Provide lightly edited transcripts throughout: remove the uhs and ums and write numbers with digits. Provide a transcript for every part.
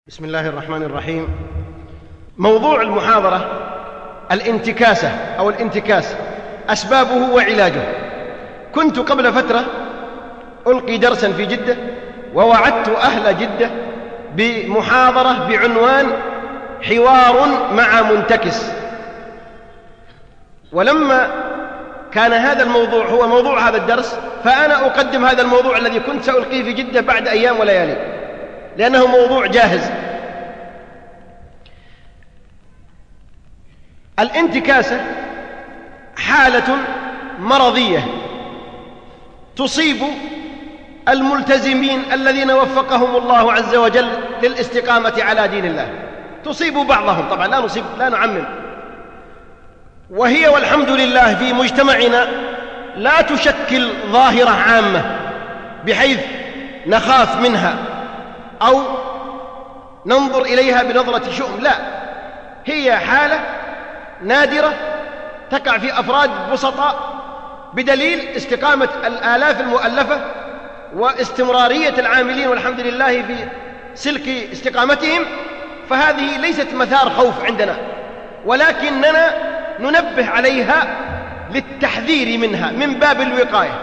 بسم الله الرحمن الرحيم. موضوع المحاضرة الانتكاسة أو الانتكاس، أسبابه وعلاجه. كنت قبل فترة ألقي درسا في جدة، ووعدت أهل جدة بمحاضرة بعنوان حوار مع منتكس. ولما كان هذا الموضوع هو موضوع هذا الدرس، فأنا أقدم هذا الموضوع الذي كنت سألقيه في جدة بعد أيام وليالي، لأنه موضوع جاهز. الانتكاسة حالة مرضية تصيب الملتزمين الذين وفقهم الله عز وجل للاستقامة على دين الله. تصيب بعضهم، طبعا لا نعمم، وهي والحمد لله في مجتمعنا لا تشكل ظاهرة عامة بحيث نخاف منها أو ننظر إليها بنظرة شؤم، لا، هي حالة نادرة تقع في أفراد بسطاء بدليل استقامة الآلاف المؤلفة واستمرارية العاملين والحمد لله في سلك استقامتهم. فهذه ليست مثار خوف عندنا، ولكننا ننبه عليها للتحذير منها من باب الوقاية،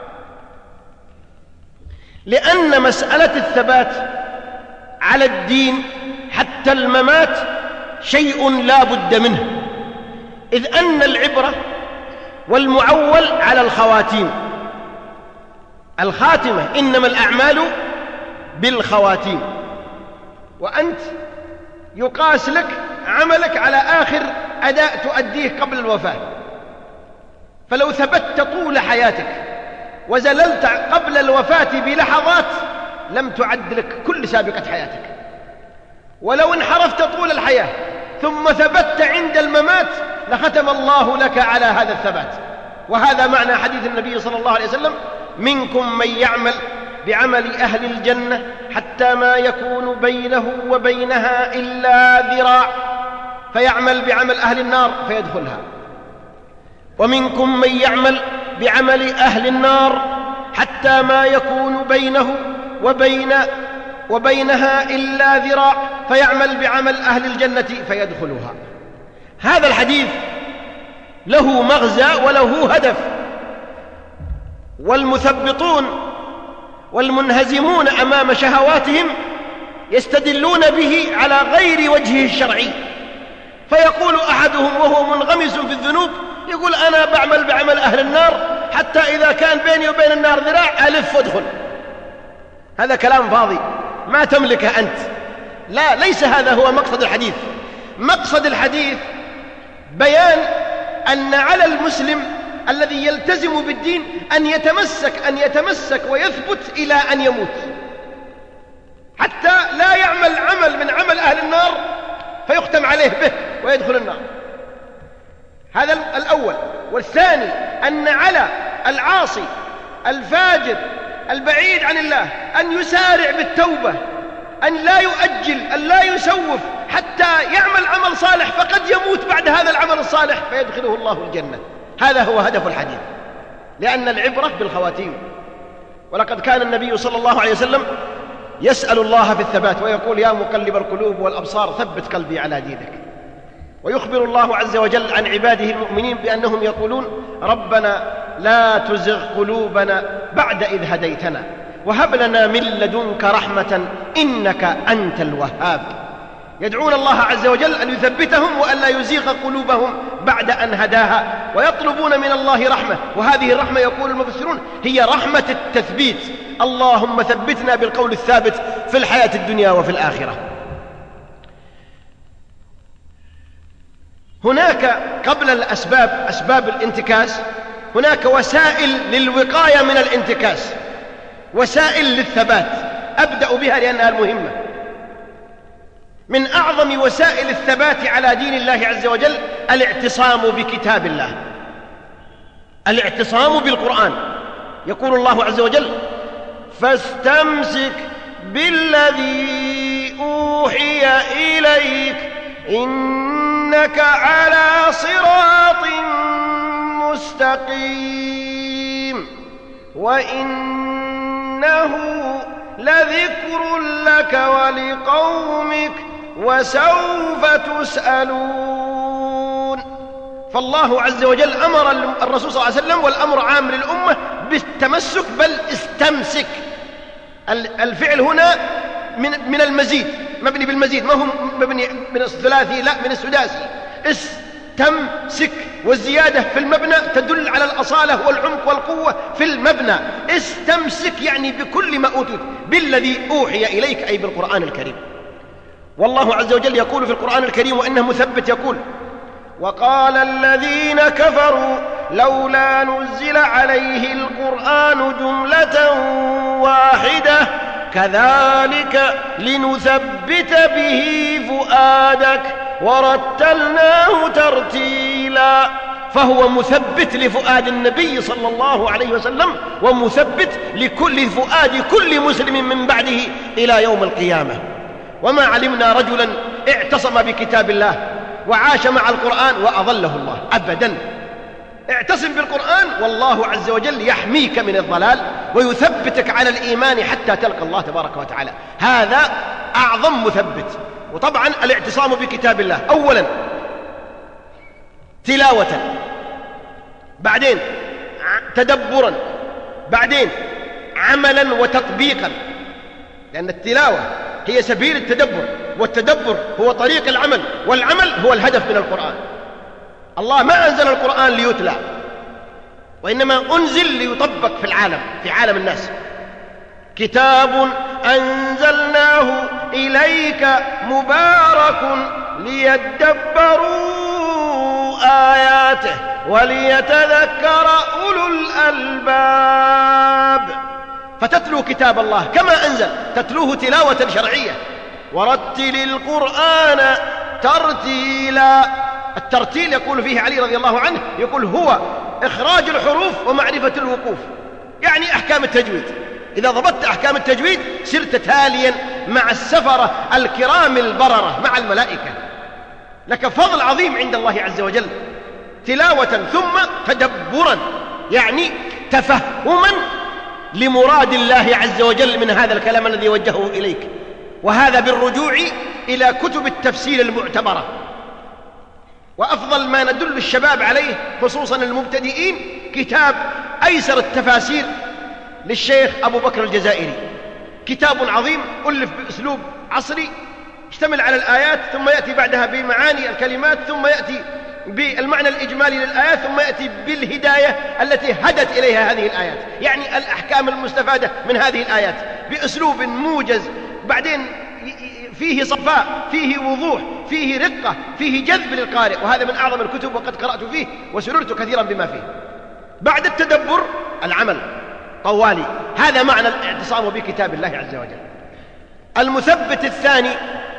لأن مسألة الثبات على الدين حتى الممات شيء لا بد منه، إذ أن العبرة والمعول على الخواتيم. الخاتمة إنما الأعمال بالخواتيم، وأنت يقاس لك عملك على آخر أداء تؤديه قبل الوفاة. فلو ثبت طول حياتك وزللت قبل الوفاة بلحظات لم تعد لك كل سابقة حياتك، ولو انحرفت طول الحياة ثم ثبت عند الممات لختم الله لك على هذا الثبات. وهذا معنى حديث النبي صلى الله عليه وسلم: منكم من يعمل بعمل أهل الجنة حتى ما يكون بينه وبينها إلا ذراع فيعمل بعمل أهل النار فيدخلها، ومنكم من يعمل بعمل أهل النار حتى ما يكون بينه وبينها إلا ذراع فيعمل بعمل أهل الجنة فيدخلها. هذا الحديث له مغزى وله هدف، والمثبطون والمنهزمون أمام شهواتهم يستدلون به على غير وجهه الشرعي. فيقول أحدهم وهو منغمس في الذنوب، يقول: أنا بعمل بعمل أهل النار حتى إذا كان بيني وبين النار ذراع ألف وادخل. هذا كلام فاضي ما تملكه أنت. لا، ليس هذا هو مقصد الحديث. مقصد الحديث بيان أن على المسلم الذي يلتزم بالدين أن يتمسك ويثبت إلى أن يموت، حتى لا يعمل عمل من عمل أهل النار فيختم عليه به ويدخل النار. هذا الأول. والثاني أن على العاصي الفاجر البعيد عن الله أن يسارع بالتوبة، أن لا يؤجل، أن لا يسوف حتى يعمل عمل صالح فقد يموت بعد هذا العمل الصالح فيدخله الله الجنة. هذا هو هدف الحديث، لأن العبرة بالخواتيم. ولقد كان النبي صلى الله عليه وسلم يسأل الله في الثبات ويقول: يا مقلب القلوب والأبصار ثبت قلبي على دينك. ويخبر الله عز وجل عن عباده المؤمنين بأنهم يقولون: ربنا لا تزغ قلوبنا بعد إذ هديتنا وهب لنا من لدنك رحمة إنك أنت الوهاب. يدعون الله عز وجل أن يثبتهم وأن لا يزيغ قلوبهم بعد أن هداها، ويطلبون من الله رحمة. وهذه الرحمة يقول المفسرون هي رحمة التثبيت. اللهم ثبتنا بالقول الثابت في الحياة الدنيا وفي الآخرة. هناك قبل الأسباب، أسباب الانتكاس، هناك وسائل للوقاية من الانتكاس، وسائل للثبات. أبدأ بها لأنها المهمة. من أعظم وسائل الثبات على دين الله عز وجل الاعتصام بكتاب الله، الاعتصام بالقرآن. يقول الله عز وجل: فاستمسك بالذي أوحي إليك إنك على صراط مستقيم وإنه لذكر لك لك ولقومك وسوف تسألون. فالله عز وجل أمر الرسول صلى الله عليه وسلم، والأمر عام للأمة، بالتمسك، بل استمسك. الفعل هنا من المزيد، مبني بالمزيد، ما هو مبني من الثلاثي، لا، من السداسي. استمسك، والزيادة في المبنى تدل على الأصالة والعمق والقوة في المبنى. استمسك يعني بكل ما أوتيت، بالذي أوحي إليك، أي بالقرآن الكريم. والله عز وجل يقول في القرآن الكريم وإنه مثبت، يقول: وقال الذين كفروا لولا نزل عليه القرآن جملة واحدة كذلك لنثبت به فؤادك ورتلناه ترتيلا. فهو مثبت لفؤاد النبي صلى الله عليه وسلم، ومثبت لكل فؤاد كل مسلم من بعده إلى يوم القيامة. وما علمنا رجلا اعتصم بكتاب الله وعاش مع القرآن وأضله الله أبدا. اعتصم بالقرآن، والله عز وجل يحميك من الضلال ويثبتك على الإيمان حتى تلقى الله تبارك وتعالى. هذا أعظم مثبت. وطبعا الاعتصام بكتاب الله أولا تلاوة، بعدين تدبرا، بعدين عملا وتطبيقا، لأن التلاوة هي سبيل التدبر، والتدبر هو طريق العمل، والعمل هو الهدف من القرآن. الله ما أنزل القرآن ليتلى، وإنما أنزل ليطبق في العالم، في عالم الناس. كتاب أنزلناه إليك مبارك ليدبروا آياته وليتذكر أولو الألباب. فتتلو كتاب الله كما أنزل، تتلوه تلاوة شرعية. ورتل القرآن ترتيلا. الترتيل يقول فيه علي رضي الله عنه، يقول هو إخراج الحروف ومعرفة الوقوف، يعني أحكام التجويد. إذا ضبطت أحكام التجويد صرت تاليا مع السفرة الكرام البررة، مع الملائكة. لك فضل عظيم عند الله عز وجل. تلاوة ثم تدبرا، يعني تفهما لمراد الله عز وجل من هذا الكلام الذي وجهه إليك، وهذا بالرجوع إلى كتب التفسير المعتبرة. وأفضل ما ندل الشباب عليه خصوصا المبتدئين كتاب أيسر التفاسير للشيخ أبو بكر الجزائري. كتاب عظيم ألف بأسلوب عصري، يشتمل على الآيات، ثم يأتي بعدها بمعاني الكلمات، ثم يأتي بالمعنى الإجمالي للآيات، ثم يأتي بالهداية التي هدت إليها هذه الآيات، يعني الأحكام المستفادة من هذه الآيات بأسلوب موجز، بعدين فيه صفاء، فيه وضوح، فيه رقة، فيه جذب للقارئ. وهذا من أعظم الكتب، وقد قرأت فيه وسررت كثيرا بما فيه. بعد التدبر العمل طوالي. هذا معنى الاعتصام بكتاب الله عز وجل. المثبت الثاني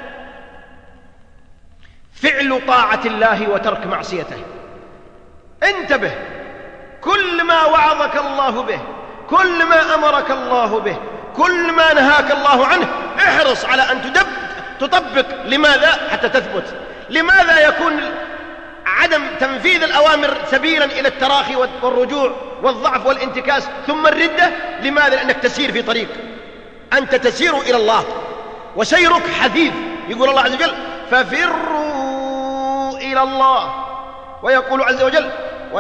فعل طاعة الله وترك معصيته. انتبه، كل ما وعظك الله به، كل ما أمرك الله به، كل ما نهاك الله عنه، احرص على أن تطبق. لماذا؟ حتى تثبت. لماذا يكون عدم تنفيذ الأوامر سبيلا إلى التراخي والرجوع والضعف والانتكاس ثم الردة؟ لماذا؟ لأنك تسير في طريق، أنت تسير إلى الله وسيرك حثيث. يقول الله عز وجل: ففروا إلى الله. ويقول عز وجل: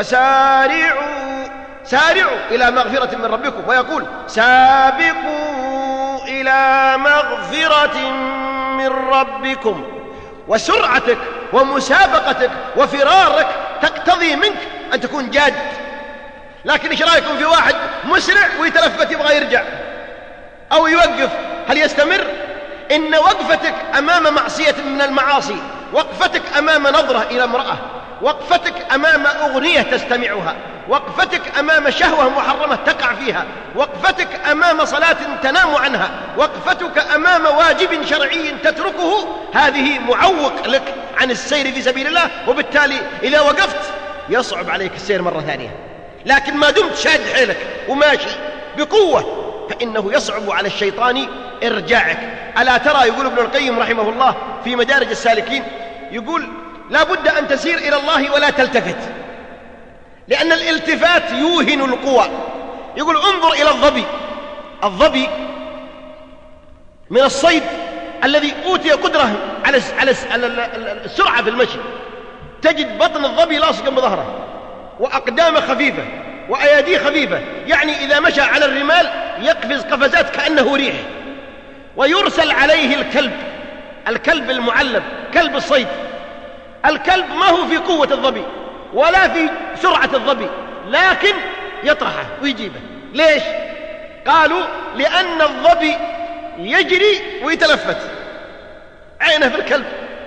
سارعوا إلى مغفرة من ربكم. ويقول: سابقوا إلى مغفرة من ربكم. وسرعتك ومسابقتك وفرارك تقتضي منك أن تكون جاد. لكن إيش رأيكم في واحد مسرع ويتلفت يبغى يرجع أو يوقف؟ هل يستمر؟ إن وقفتك أمام معصية من المعاصي، وقفتك أمام نظرة إلى امرأة، وقفتك أمام أغنية تستمعها، وقفتك أمام شهوة محرمة تقع فيها، وقفتك أمام صلاة تنام عنها، وقفتك أمام واجب شرعي تتركه، هذه معوق لك عن السير في سبيل الله. وبالتالي إذا وقفت يصعب عليك السير مرة ثانية. لكن ما دمت شاد حيلك وماشي بقوة فإنه يصعب على الشيطان إرجاعك. ألا ترى، يقول ابن القيم رحمه الله في مدارج السالكين، يقول: لا بد أن تسير إلى الله ولا تلتفت، لأن الالتفات يوهن القوى. يقول: انظر إلى الظبي من الصيد الذي أوتي قدرة على السرعة في المشي، تجد بطن الظبي لاصقا بظهره، وأقدامه خفيفة، وأياديه خفيفة، يعني إذا مشى على الرمال يقفز قفزات كأنه ريح. ويرسل عليه الكلب المعلب، كلب الصيد. الكلب ما هو في قوة الظبي ولا في سرعة الظبي، لكن يطرحه ويجيبه. ليش؟ قالوا لأن الظبي يجري ويتلفت، عينه في الكلب،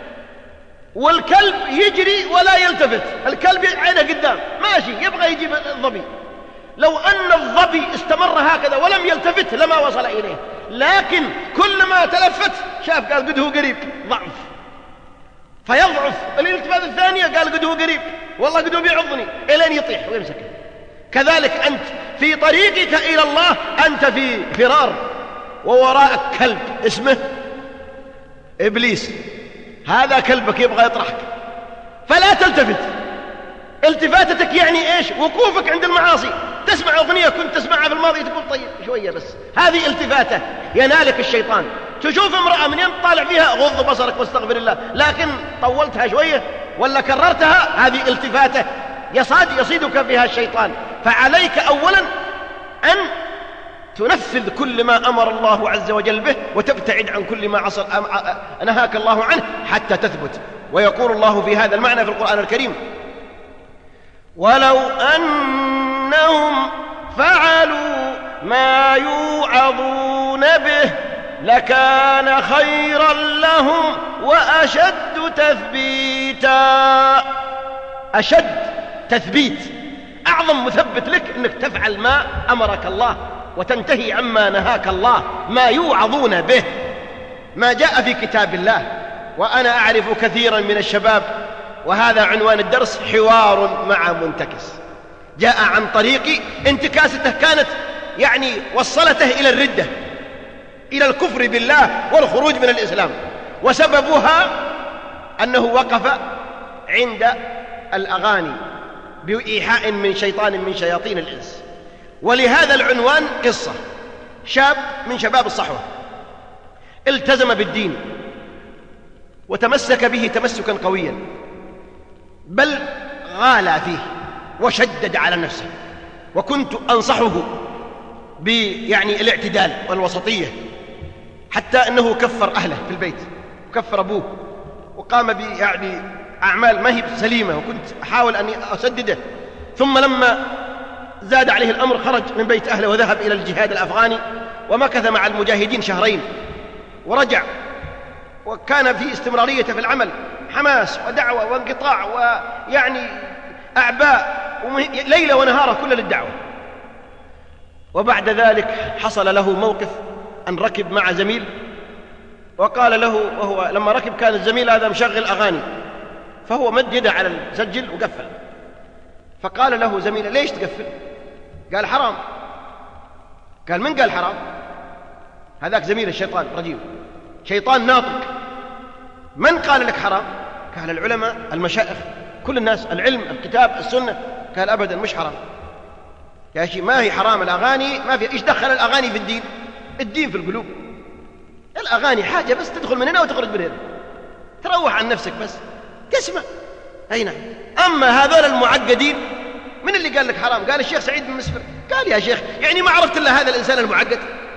والكلب يجري ولا يلتفت. الكلب عينه قدام ماشي يبغى يجيب الظبي. لو أن الظبي استمر هكذا ولم يلتفت لما وصل إليه، لكن كلما تلفت شاف قال قد هو قريب، ضعف فيضعف. الالتفات الثانية قال قد هو قريب، والله قد هو بيعضني، إلين يطيح ويمسكه. كذلك أنت في طريقك إلى الله أنت في فرار، ووراءك كلب اسمه إبليس، هذا كلبك يبغى يطرحك، فلا تلتفت. التفاتتك يعني إيش؟ وقوفك عند المعاصي. تسمع أغنية كنت تسمعها في الماضي تقول طيب شوية بس، هذه التفاتة ينالك الشيطان. تشوف امرأة من ينطالع فيها غض بصرك واستغفر الله، لكن طولتها شوية ولا كررتها، هذه التفاتة يصيدك بها الشيطان. فعليك أولا أن تنفذ كل ما أمر الله عز وجل به، وتبتعد عن كل ما نهاك الله عنه حتى تثبت. ويقول الله في هذا المعنى في القرآن الكريم: ولو أنهم فعلوا ما يوعظون به لكان خيرا لهم وأشد تثبيتا. أشد تثبيت، أعظم مثبت لك أنك تفعل ما أمرك الله وتنتهي عما نهاك الله، ما يوعظون به، ما جاء في كتاب الله. وأنا أعرف كثيرا من الشباب، وهذا عنوان الدرس، حوار مع منتكس، جاء عن طريق انتكاسته كانت يعني وصلته إلى الردة، إلى الكفر بالله والخروج من الإسلام، وسببها أنه وقف عند الأغاني بإيحاء من شيطان من شياطين الإنس. ولهذا العنوان قصة شاب من شباب الصحوة التزم بالدين وتمسك به تمسكا قويا، بل غالى فيه وشدد على نفسه، وكنت أنصحه يعني الاعتدال والوسطية، حتى أنه كفر أهله في البيت وكفر أبوه وقام يعني أعمال ما هي سليمة، وكنت أحاول أن أسدده. ثم لما زاد عليه الأمر خرج من بيت أهله وذهب إلى الجهاد الأفغاني، ومكث مع المجاهدين شهرين ورجع، وكان في استمرارية في العمل، حماس ودعوة وانقطاع ويعني أعباء ليلة ونهارة كل للدعوة. وبعد ذلك حصل له موقف أن ركب مع زميل، وقال له، وهو لما ركب كان الزميل هذا مشغل أغاني، فهو مد يده على المسجل وقفل، فقال له زميله: ليش تقفل؟ قال: حرام. قال: من قال حرام؟ هذاك زميل الشيطان رجيم، شيطان ناطق. من قال لك حرام؟ قال: العلماء، المشايخ، كل الناس، العلم، الكتاب، السنة. قال: أبدا مش حرام يا شيء، ما هي حرام الأغاني، ما في. إيش دخل الأغاني في الدين؟ الدين في القلوب. الأغاني حاجة بس تدخل من هنا وتخرج من هنا، تروح عن نفسك بس تسمع. أي نعم. أما هذول المعقدين، من اللي قال لك حرام؟ قال الشيخ سعيد بن مسفر. قال: يا شيخ يعني ما عرفت إلا هذا الإنسان المعقد؟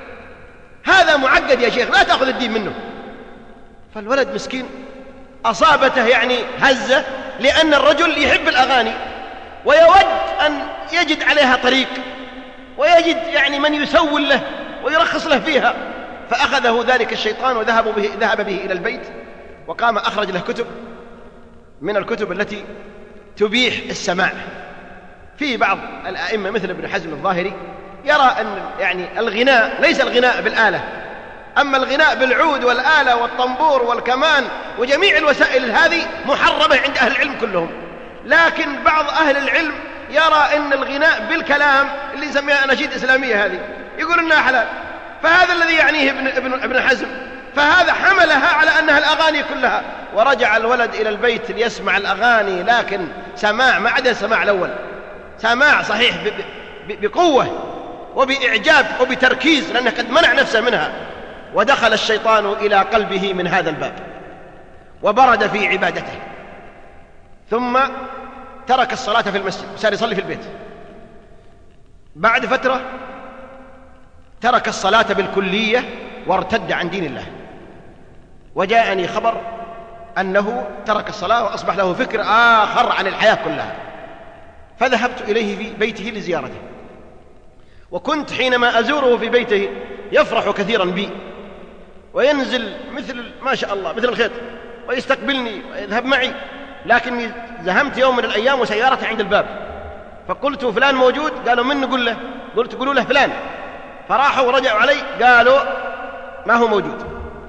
هذا معقد يا شيخ، لا تأخذ الدين منه. فالولد مسكين أصابته يعني هزة، لأن الرجل يحب الأغاني ويود أن يجد عليها طريق، ويجد يعني من يسول له ويرخص له فيها. فأخذه ذلك الشيطان وذهب به إلى البيت، وقام أخرج له كتب من الكتب التي تبيح السماع. في بعض الأئمة مثل ابن حزم الظاهري يرى أن يعني الغناء ليس الغناء بالآلة، أما الغناء بالعود والآلة والطنبور والكمان وجميع الوسائل هذه محرمة عند أهل العلم كلهم. لكن بعض أهل العلم يرى أن الغناء بالكلام اللي نسميها أناشيد إسلامية هذه يقول إنها حلال، فهذا الذي يعنيه ابن حزم، فهذا حملها على أنها الأغاني كلها. ورجع الولد إلى البيت ليسمع الأغاني، لكن سماع ما عدا السماع الأول، سماع صحيح بقوة وبإعجاب وبتركيز، لأنه قد منع نفسه منها. ودخل الشيطان إلى قلبه من هذا الباب وبرد في عبادته، ثم ترك الصلاة في المسجد وصار يصلي في البيت. بعد فترة ترك الصلاة بالكلية وارتد عن دين الله، وجاءني خبر أنه ترك الصلاة وأصبح له فكر آخر عن الحياة كلها، فذهبت إليه في بيته لزيارته، وكنت حينما أزوره في بيته يفرح كثيرا بي وينزل مثل ما شاء الله مثل الخيط ويستقبلني ويذهب معي. لكني زهمت يوم من الأيام وسيارتي عند الباب، فقلت فلان موجود؟ قالوا من نقول له؟ قلت قولوا له فلان. فراحوا ورجعوا علي قالوا ما هو موجود.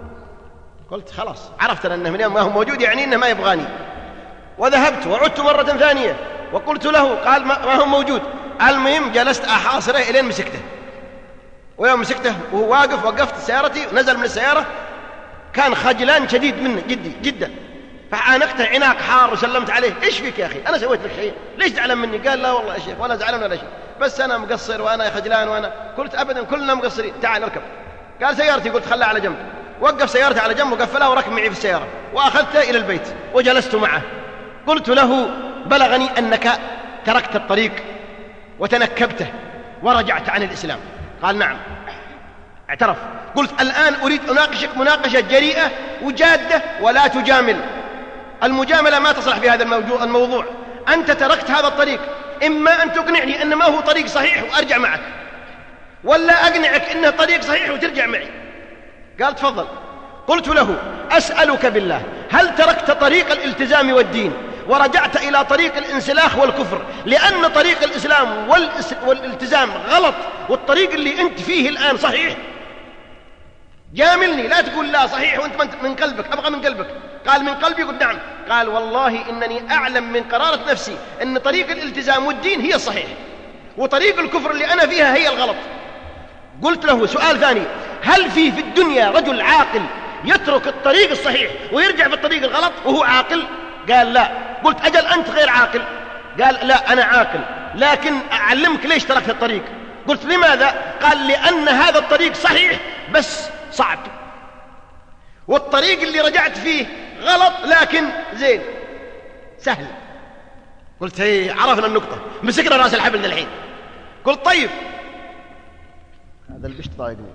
قلت خلاص عرفت أنه من يوم ما هو موجود يعني إنه ما يبغاني. وذهبت وعدت مرة ثانية وقلت له، قال ما هو موجود. المهم جلست أحاصره إلين مسكته، ويوم مسكته وهو واقف وقفت سيارتي ونزل من السيارة، كان خجلان شديد منه جدا، فعانقته عناق حار وسلمت عليه. إيش فيك يا أخي؟ أنا سويت لك شيء؟ ليش زعلان مني؟ قال لا والله يا شيخ ولا زعلان ولا شيء، بس أنا مقصر وأنا خجلان وأنا. قلت أبدا كلنا مقصرين، تعال اركب. قال سيارتي. قلت خلها على جنب. وقف سيارتي على جنب وقفلها وركب معي في السيارة وأخذته إلى البيت وجلست معه. قلت له بلغني أنك تركت الطريق وتنكبته ورجعت عن الإسلام. قال نعم اعترف. قلت الآن أريد أناقشك مناقشة جريئة وجادة ولا تجامل. المجاملة ما تصلح في هذا الموضوع. أنت تركت هذا الطريق، إما أن تقنعني أن ما هو طريق صحيح وأرجع معك، ولا أقنعك إنه طريق صحيح وترجع معي. قال تفضل. قلت له أسألك بالله، هل تركت طريق الالتزام والدين ورجعت إلى طريق الانسلاخ والكفر لأن طريق الإسلام والالتزام غلط والطريق اللي أنت فيه الآن صحيح؟ جاملني، لا تقول لا صحيح وأنت من قلبك. أبغى من قلبك. قال من قلبي. قلت نعم. قال والله إنني أعلم من قرارة نفسي أن طريق الالتزام والدين هي الصحيح وطريق الكفر اللي أنا فيها هي الغلط. قلت له سؤال ثاني، هل في الدنيا رجل عاقل يترك الطريق الصحيح ويرجع في الطريق الغلط وهو عاقل؟ قال لا. قلت أجل أنت غير عاقل؟ قال لا أنا عاقل، لكن أعلمك ليش تركت الطريق. قلت لماذا؟ قال لأن هذا الطريق صحيح بس صعب، والطريق اللي رجعت فيه غلط لكن زين سهل. قلت هي عرفنا النقطة، مسكنا راس الحبل الحين. قلت طيب هذا البشت ضايقني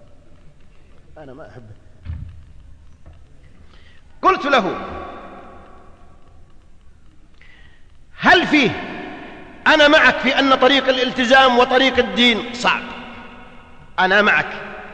أنا ما أحبه. قلت له هل فيه، أنا معك في أن طريق الالتزام وطريق الدين صعب، أنا معك،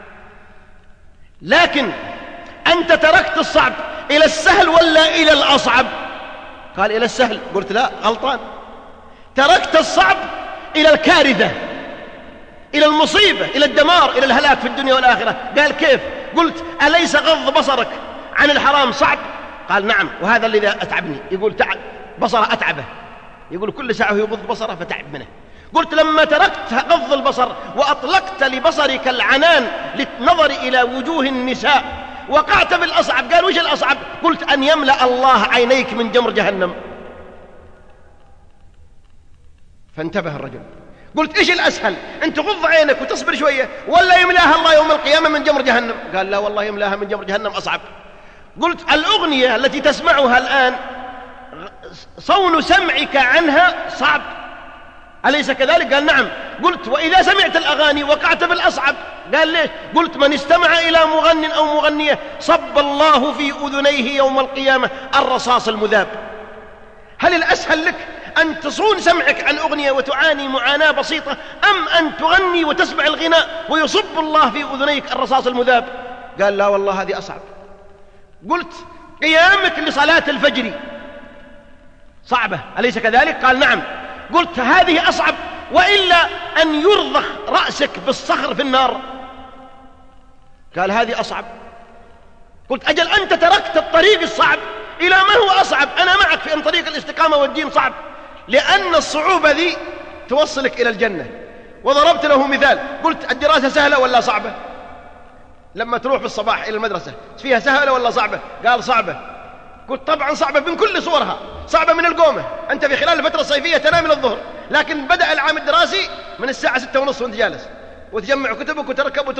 لكن أنت تركت الصعب إلى السهل ولا إلى الأصعب؟ قال إلى السهل. قلت لا غلطان، تركت الصعب إلى الكارثة، إلى المصيبة، إلى الدمار، إلى الهلاك في الدنيا والآخرة. قال كيف؟ قلت أليس غض بصرك عن الحرام صعب؟ قال نعم، وهذا الذي أتعبني. يقول تعب بصره أتعبه، يقول كل ساعة يغض بصره فتعب منه. قلت لما تركت غض البصر وأطلقت لبصرك العنان للنظر إلى وجوه النساء وقعت بالأصعب. قال وش الأصعب؟ قلت أن يملأ الله عينيك من جمر جهنم. فانتبه الرجل. قلت إيش الأسهل، أن تغض عينك وتصبر شوية ولا يملاها الله يوم القيامة من جمر جهنم؟ قال لا والله يملاها من جمر جهنم أصعب. قلت الأغنية التي تسمعها الآن صون سمعك عنها صعب، أليس كذلك؟ قال نعم. قلت وإذا سمعت الأغاني وقعت بالأصعب. قال ليش؟ قلت من استمع إلى مغن أو مغنية صب الله في أذنيه يوم القيامة الرصاص المذاب. هل الأسهل لك أن تصون سمعك عن أغنية وتعاني معاناة بسيطة، أم أن تغني وتسمع الغناء ويصب الله في أذنيك الرصاص المذاب؟ قال لا والله هذه أصعب. قلت قيامك لصلاة الفجر صعبة، أليس كذلك؟ قال نعم. قلت هذه أصعب وإلا أن يرضخ رأسك بالصخر في النار؟ قال هذه أصعب. قلت أجل أنت تركت الطريق الصعب إلى ما هو أصعب. أنا معك في أن طريق الاستقامة والدين صعب، لأن الصعوبة ذي توصلك إلى الجنة. وضربت له مثال، قلت الدراسة سهلة ولا صعبة؟ لما تروح في الصباح إلى المدرسة فيها سهلة ولا صعبة؟ قال صعبة. قلت طبعا صعبة من كل صورها، صعبة من القومة. أنت في خلال الفترة الصيفية تنام إلى الظهر، لكن بدأ العام الدراسي من الساعة 6:30 وانت جالس وتجمع كتبك وتركب وتروح،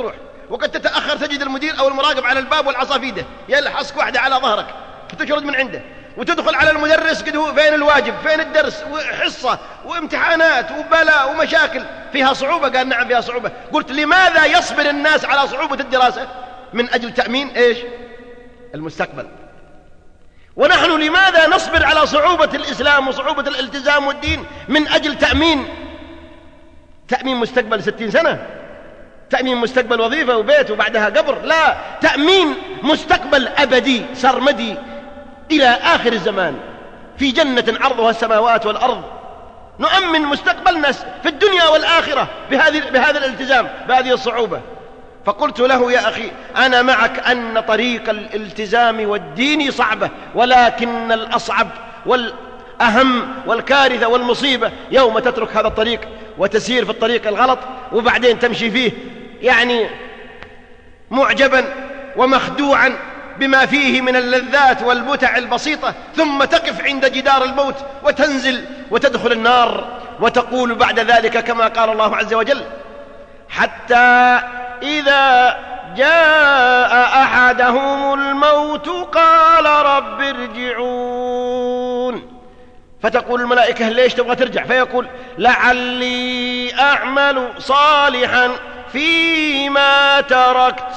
وقد تتأخر تجد المدير أو المراقب على الباب والعصا في يده يلحسك واحدة على ظهرك فتشرد من عنده، وتدخل على المدرس قد هو فين الواجب فين الدرس وحصة وامتحانات وبلاء ومشاكل فيها صعوبة. قال نعم فيها صعوبة. قلت لماذا يصبر الناس على صعوبة الدراسة؟ من أجل تأمين إيش؟ المستقبل. ونحن لماذا نصبر على صعوبة الإسلام وصعوبة الالتزام والدين؟ من أجل تأمين مستقبل 60 سنة، تأمين مستقبل وظيفة وبيت وبعدها قبر، لا، تأمين مستقبل أبدي سرمدي إلى آخر الزمان في جنة عرضها السماوات والأرض. نؤمن مستقبلنا في الدنيا والآخرة بهذا الالتزام بهذه الصعوبة. فقلت له يا أخي أنا معك أن طريق الالتزام والدين صعبة، ولكن الأصعب والأهم والكارثة والمصيبة يوم تترك هذا الطريق وتسير في الطريق الغلط وبعدين تمشي فيه يعني معجبا ومخدوعا بما فيه من اللذات والمتع البسيطة، ثم تقف عند جدار الموت وتنزل وتدخل النار وتقول بعد ذلك كما قال الله عز وجل: حتى إذا جاء أحدهم الموت قال رب ارجعون. فتقول الملائكة ليش تبغى ترجع؟ فيقول لعلي أعمل صالحا فيما تركت.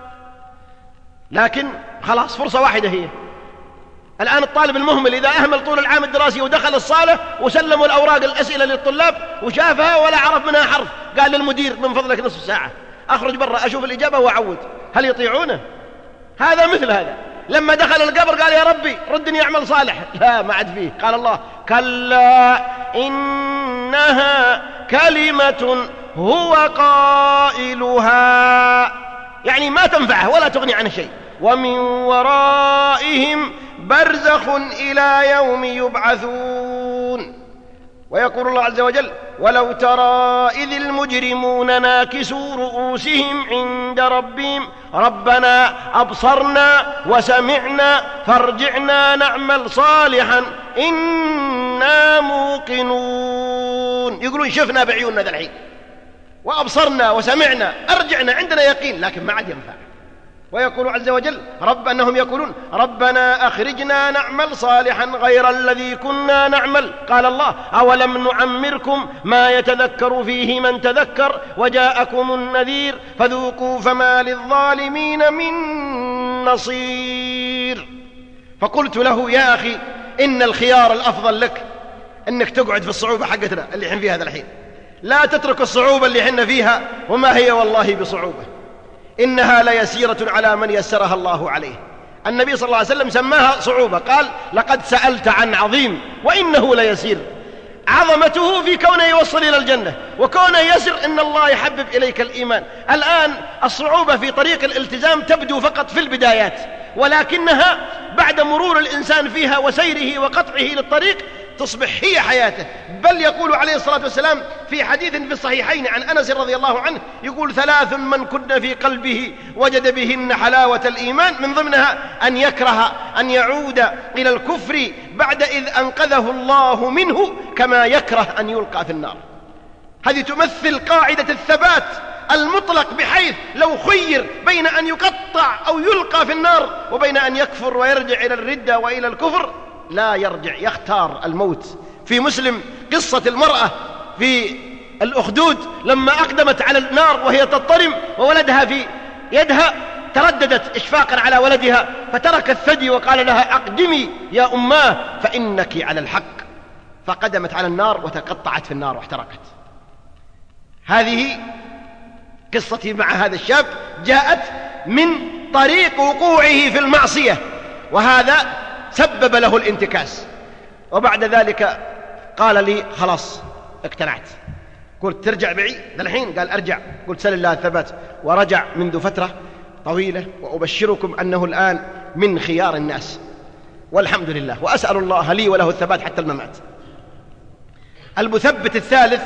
لكن خلاص فرصة واحدة هي. الآن الطالب المهمل إذا أهمل طول العام الدراسي ودخل الصالة وسلموا الأوراق الأسئلة للطلاب وشافها ولا عرف منها حرف، قال للمدير من فضلك نصف ساعة أخرج برا أشوف الإجابة وأعود، هل يطيعونه؟ هذا مثل هذا. لما دخل القبر قال يا ربي ردني أعمل صالح، لا ما عاد فيه. قال الله كلا إنها كلمة هو قائلها، يعني ما تنفعه ولا تغني عنه شيء. ومن ورائهم برزخ إلى يوم يبعثون. ويقول الله عز وجل: ولو ترى إذ المجرمون ناكسوا رؤوسهم عند ربهم ربنا أبصرنا وسمعنا فارجعنا نعمل صالحا إنا موقنون. يقولون شفنا بعيوننا ذا الحين وأبصرنا وسمعنا، أرجعنا عندنا يقين، لكن ما عاد ينفع. ويقول عز وجل أنهم يقولون ربنا أخرجنا نعمل صالحا غير الذي كنا نعمل. قال الله: أولم نعمركم ما يتذكر فيه من تذكر وجاءكم النذير فذوقوا فما للظالمين من نصير. فقلت له يا أخي إن الخيار الأفضل لك أنك تقعد في الصعوبة حقتنا اللي حن فيها هذا الحين، لا تترك الصعوبة اللي حن فيها، وما هي والله بصعوبة، إنها ليسيرة على من يسرها الله عليه. النبي صلى الله عليه وسلم سماها صعوبة، قال لقد سألت عن عظيم وإنه ليسير. عظمته في كونه يوصل إلى الجنة، وكونه يسر إن الله يحبب إليك الإيمان. الآن الصعوبة في طريق الالتزام تبدو فقط في البدايات، ولكنها بعد مرور الإنسان فيها وسيره وقطعه للطريق تصبح هي حياته. بل يقول عليه الصلاة والسلام في حديث في الصحيحين عن أنس رضي الله عنه، يقول: 3 من كن في قلبه وجد بهن حلاوة الإيمان، من ضمنها أن يكره أن يعود إلى الكفر بعد إذ أنقذه الله منه كما يكره أن يلقى في النار. هذه تمثل قاعدة الثبات المطلق، بحيث لو خير بين أن يقطع أو يلقى في النار وبين أن يكفر ويرجع إلى الردة وإلى الكفر لا يرجع، يختار الموت. في مسلم قصة المرأة في الأخدود لما أقدمت على النار وهي تضطرم وولدها في يدها، ترددت إشفاقا على ولدها فترك الثدي وقال لها: أقدمي يا أماه فإنك على الحق. فقدمت على النار وتقطعت في النار واحترقت. هذه قصتي مع هذا الشاب، جاءت من طريق وقوعه في المعصية، وهذا سبب له الانتكاس. وبعد ذلك قال لي: خلاص اقتنعت. قلت: ترجع بعيد الحين؟ قال: أرجع. قلت: سل الله الثبات. ورجع منذ فترة طويلة، وأبشركم أنه الآن من خيار الناس والحمد لله، وأسأل الله لي وله الثبات حتى الممات. المثبت الثالث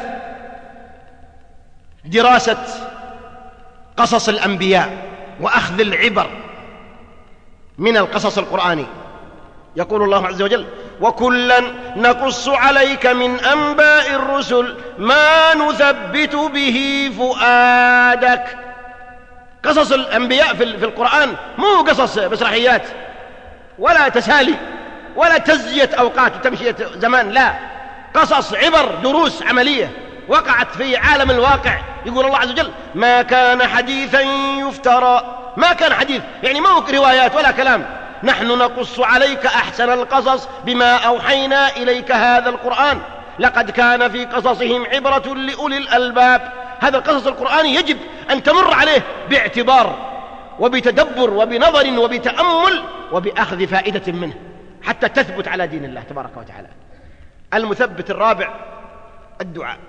دراسة قصص الأنبياء وأخذ العبر من القصص القرآني. يقول الله عز وجل: وكلا نقص عليك من أنباء الرسل ما نثبت به فؤادك. قصص الأنبياء في القرآن مو قصص مسرحيات ولا تسالي ولا تزية أوقات وتمشية زمان، لا، قصص عبر دروس عملية وقعت في عالم الواقع. يقول الله عز وجل: ما كان حديثا يفترى. ما كان حديث يعني ما هو روايات ولا كلام، نحن نقص عليك أحسن القصص بما أوحينا إليك هذا القرآن لقد كان في قصصهم عبرة لأولي الألباب. هذا القصص القرآني يجب أن تمر عليه باعتبار وبتدبر وبنظر وبتأمل وبأخذ فائدة منه حتى تثبت على دين الله تبارك وتعالى. المثبت الرابع الدعاء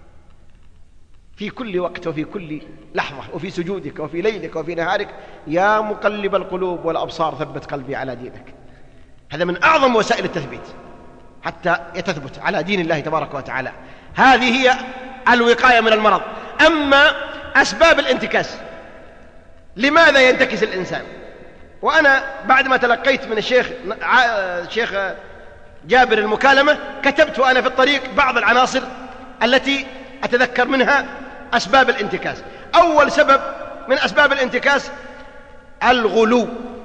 في كل وقت وفي كل لحظة، وفي سجودك وفي ليلك وفي نهارك: يا مقلب القلوب والأبصار ثبت قلبي على دينك. هذا من أعظم وسائل التثبيت حتى يتثبت على دين الله تبارك وتعالى. هذه هي الوقاية من المرض. أما أسباب الانتكاس، لماذا ينتكس الإنسان؟ وأنا بعد ما تلقيت من الشيخ جابر المكالمة كتبت وأنا في الطريق بعض العناصر التي أتذكر منها أسباب الانتكاس. أول سبب من أسباب الانتكاس الغلو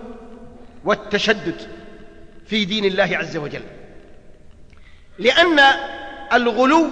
والتشدد في دين الله عز وجل، لأن الغلو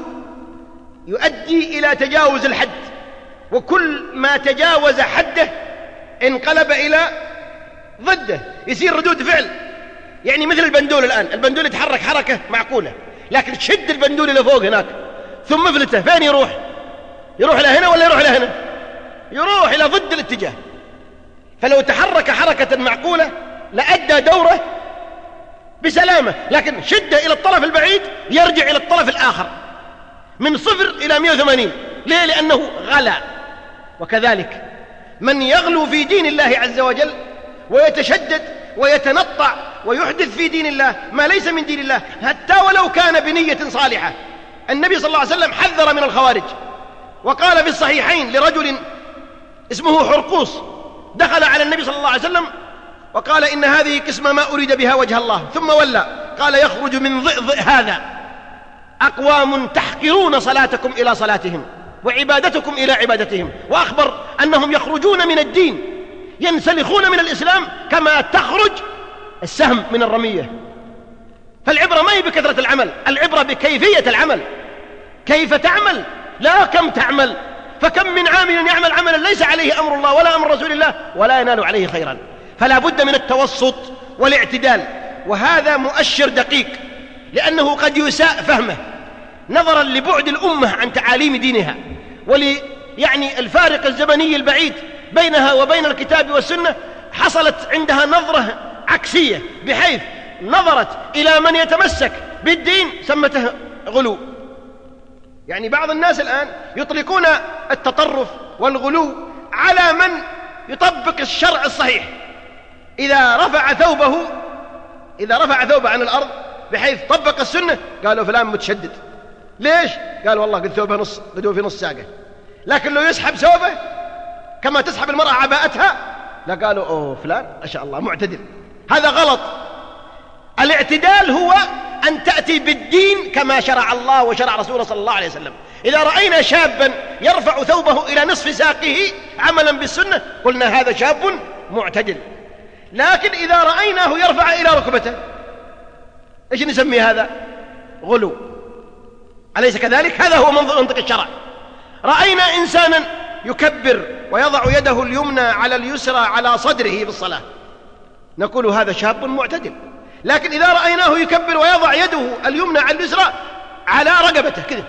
يؤدي إلى تجاوز الحد، وكل ما تجاوز حده انقلب إلى ضده، يصير ردود فعل. يعني مثل البندول الآن، البندول يتحرك حركة معقولة، لكن شد البندول اللي فوق هناك ثم افلته، فين يروح؟ يروح إلى هنا ولا يروح إلى هنا؟ يروح إلى ضد الاتجاه. فلو تحرك حركة معقولة لأدى دوره بسلامة، لكن شده إلى الطرف البعيد يرجع إلى الطرف الآخر من 0 إلى 180. ليه؟ لأنه غلا. وكذلك من يغلو في دين الله عز وجل ويتشدد ويتنطع ويحدث في دين الله ما ليس من دين الله، حتى ولو كان بنية صالحة. النبي صلى الله عليه وسلم حذر من الخوارج، وقال في الصحيحين لرجل اسمه حرقوس دخل على النبي صلى الله عليه وسلم وقال: إن هذه قسمة ما أريد بها وجه الله، ثم ولى قال: يخرج من ضئضئ هذا أقوام تحقرون صلاتكم إلى صلاتهم وعبادتكم إلى عبادتهم. وأخبر أنهم يخرجون من الدين، ينسلخون من الإسلام كما تخرج السهم من الرمية. فالعبرة ما هي بكثرة العمل، العبرة بكيفية العمل، كيف تعمل لا كم تعمل. فكم من عامل يعمل عملا ليس عليه أمر الله ولا أمر رسول الله ولا ينال عليه خيرا. فلا بد من التوسط والاعتدال، وهذا مؤشر دقيق، لأنه قد يساء فهمه نظرا لبعد الأمة عن تعاليم دينها يعني الفارق الزمني البعيد بينها وبين الكتاب والسنة. حصلت عندها نظرة عكسية، بحيث نظرت إلى من يتمسك بالدين سمته غلو. يعني بعض الناس الآن يطلقون التطرف والغلو على من يطبق الشرع الصحيح. إذا رفع ثوبه عن الأرض بحيث طبق السنة قالوا فلان متشدد. ليش؟ قال والله قد ثوبه قد في نص ساقه. لكن لو يسحب ثوبه كما تسحب المرأة عباءتها لا قالوا أوه فلان ما شاء الله معتدل. هذا غلط. الاعتدال هو أن تأتي بالدين كما شرع الله وشرع رسوله صلى الله عليه وسلم. إذا رأينا شابا يرفع ثوبه إلى نصف ساقه عملا بالسنة قلنا هذا شاب معتدل. لكن إذا رأيناه يرفع إلى ركبته إيش نسمي هذا؟ غلو. أليس كذلك؟ هذا هو منطق الشرع. رأينا إنسانا يكبر ويضع يده اليمنى على اليسرى على صدره في الصلاة نقول هذا شاب معتدل. لكن إذا رأيناه يكبر ويضع يده اليمنى على اليسرى على رقبته كذا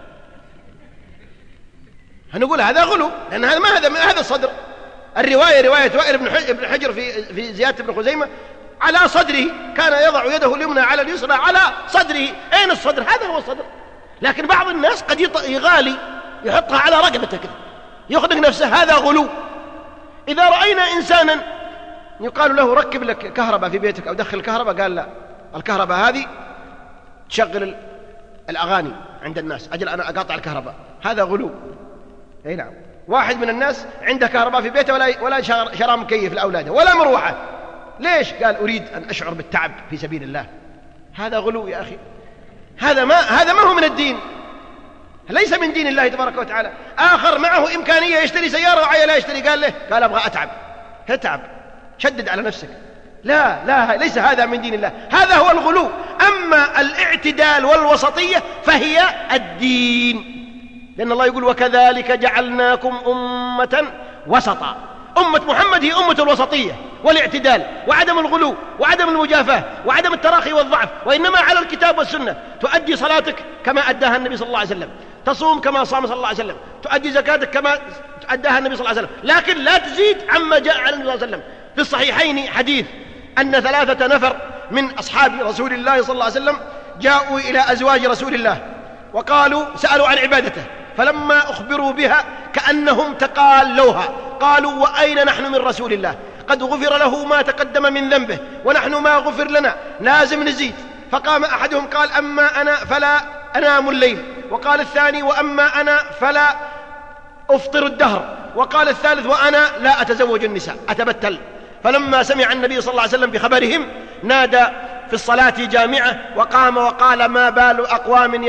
هنقول هذا غلو، لأن هذا الصدر. الرواية رواية وائل بن حجر في زيادة بن خزيمة على صدره كان يضع يده اليمنى على اليسرى على صدره. أين الصدر؟ هذا هو الصدر. لكن بعض الناس قد يغالي يحطها على رقبته كذا يخنق نفسه، هذا غلو. إذا رأينا إنسانا يقال له ركب لك كهرباء في بيتك أو دخل الكهرباء قال لا الكهرباء هذه تشغل الأغاني عند الناس، أجل أنا أقاطع الكهرباء، هذا غلو. أي نعم. واحد من الناس عنده كهرباء في بيته ولا شرى مكيف لأولاده ولا مروحة. ليش؟ قال أريد أن أشعر بالتعب في سبيل الله. هذا غلو يا أخي. هذا ما هو من الدين. ليس من دين الله تبارك وتعالى. آخر معه إمكانية يشتري سيارة وعيا لا يشتري، قال له قال أبغى أتعب، شدد على نفسك. لا ليس هذا من دين الله، هذا هو الغلو. أما الاعتدال والوسطية فهي الدين، لأن الله يقول وكذلك جعلناكم أمة وسطا. أمة محمد هي أمة الوسطية والاعتدال وعدم الغلو وعدم المجافاة وعدم التراخي والضعف، وإنما على الكتاب والسنة. تؤدي صلاتك كما أداها النبي صلى الله عليه وسلم، تصوم كما صام صلى الله عليه وسلم، تؤدي زكاتك كما أداها النبي صلى الله عليه وسلم، لكن لا تزيد عما جاء على النبي صلى الله عليه وسلم. في الصحيحين حديث أن 3 نفر من أصحاب رسول الله صلى الله عليه وسلم جاءوا إلى أزواج رسول الله وقالوا سألوا عن عبادته، فلما أخبروا بها كأنهم تقالوها، قالوا وأين نحن من رسول الله؟ قد غفر له ما تقدم من ذنبه ونحن ما غفر لنا، لازم نزيد. فقام أحدهم قال أما أنا فلا أنام الليل، وقال الثاني وأما أنا فلا أفطر الدهر، وقال الثالث وأنا لا أتزوج النساء أتبتل. فلما سمع النبي صلى الله عليه وسلم بخبرهم نادى في الصلاة جامعة وقام وقال ما بال أقوام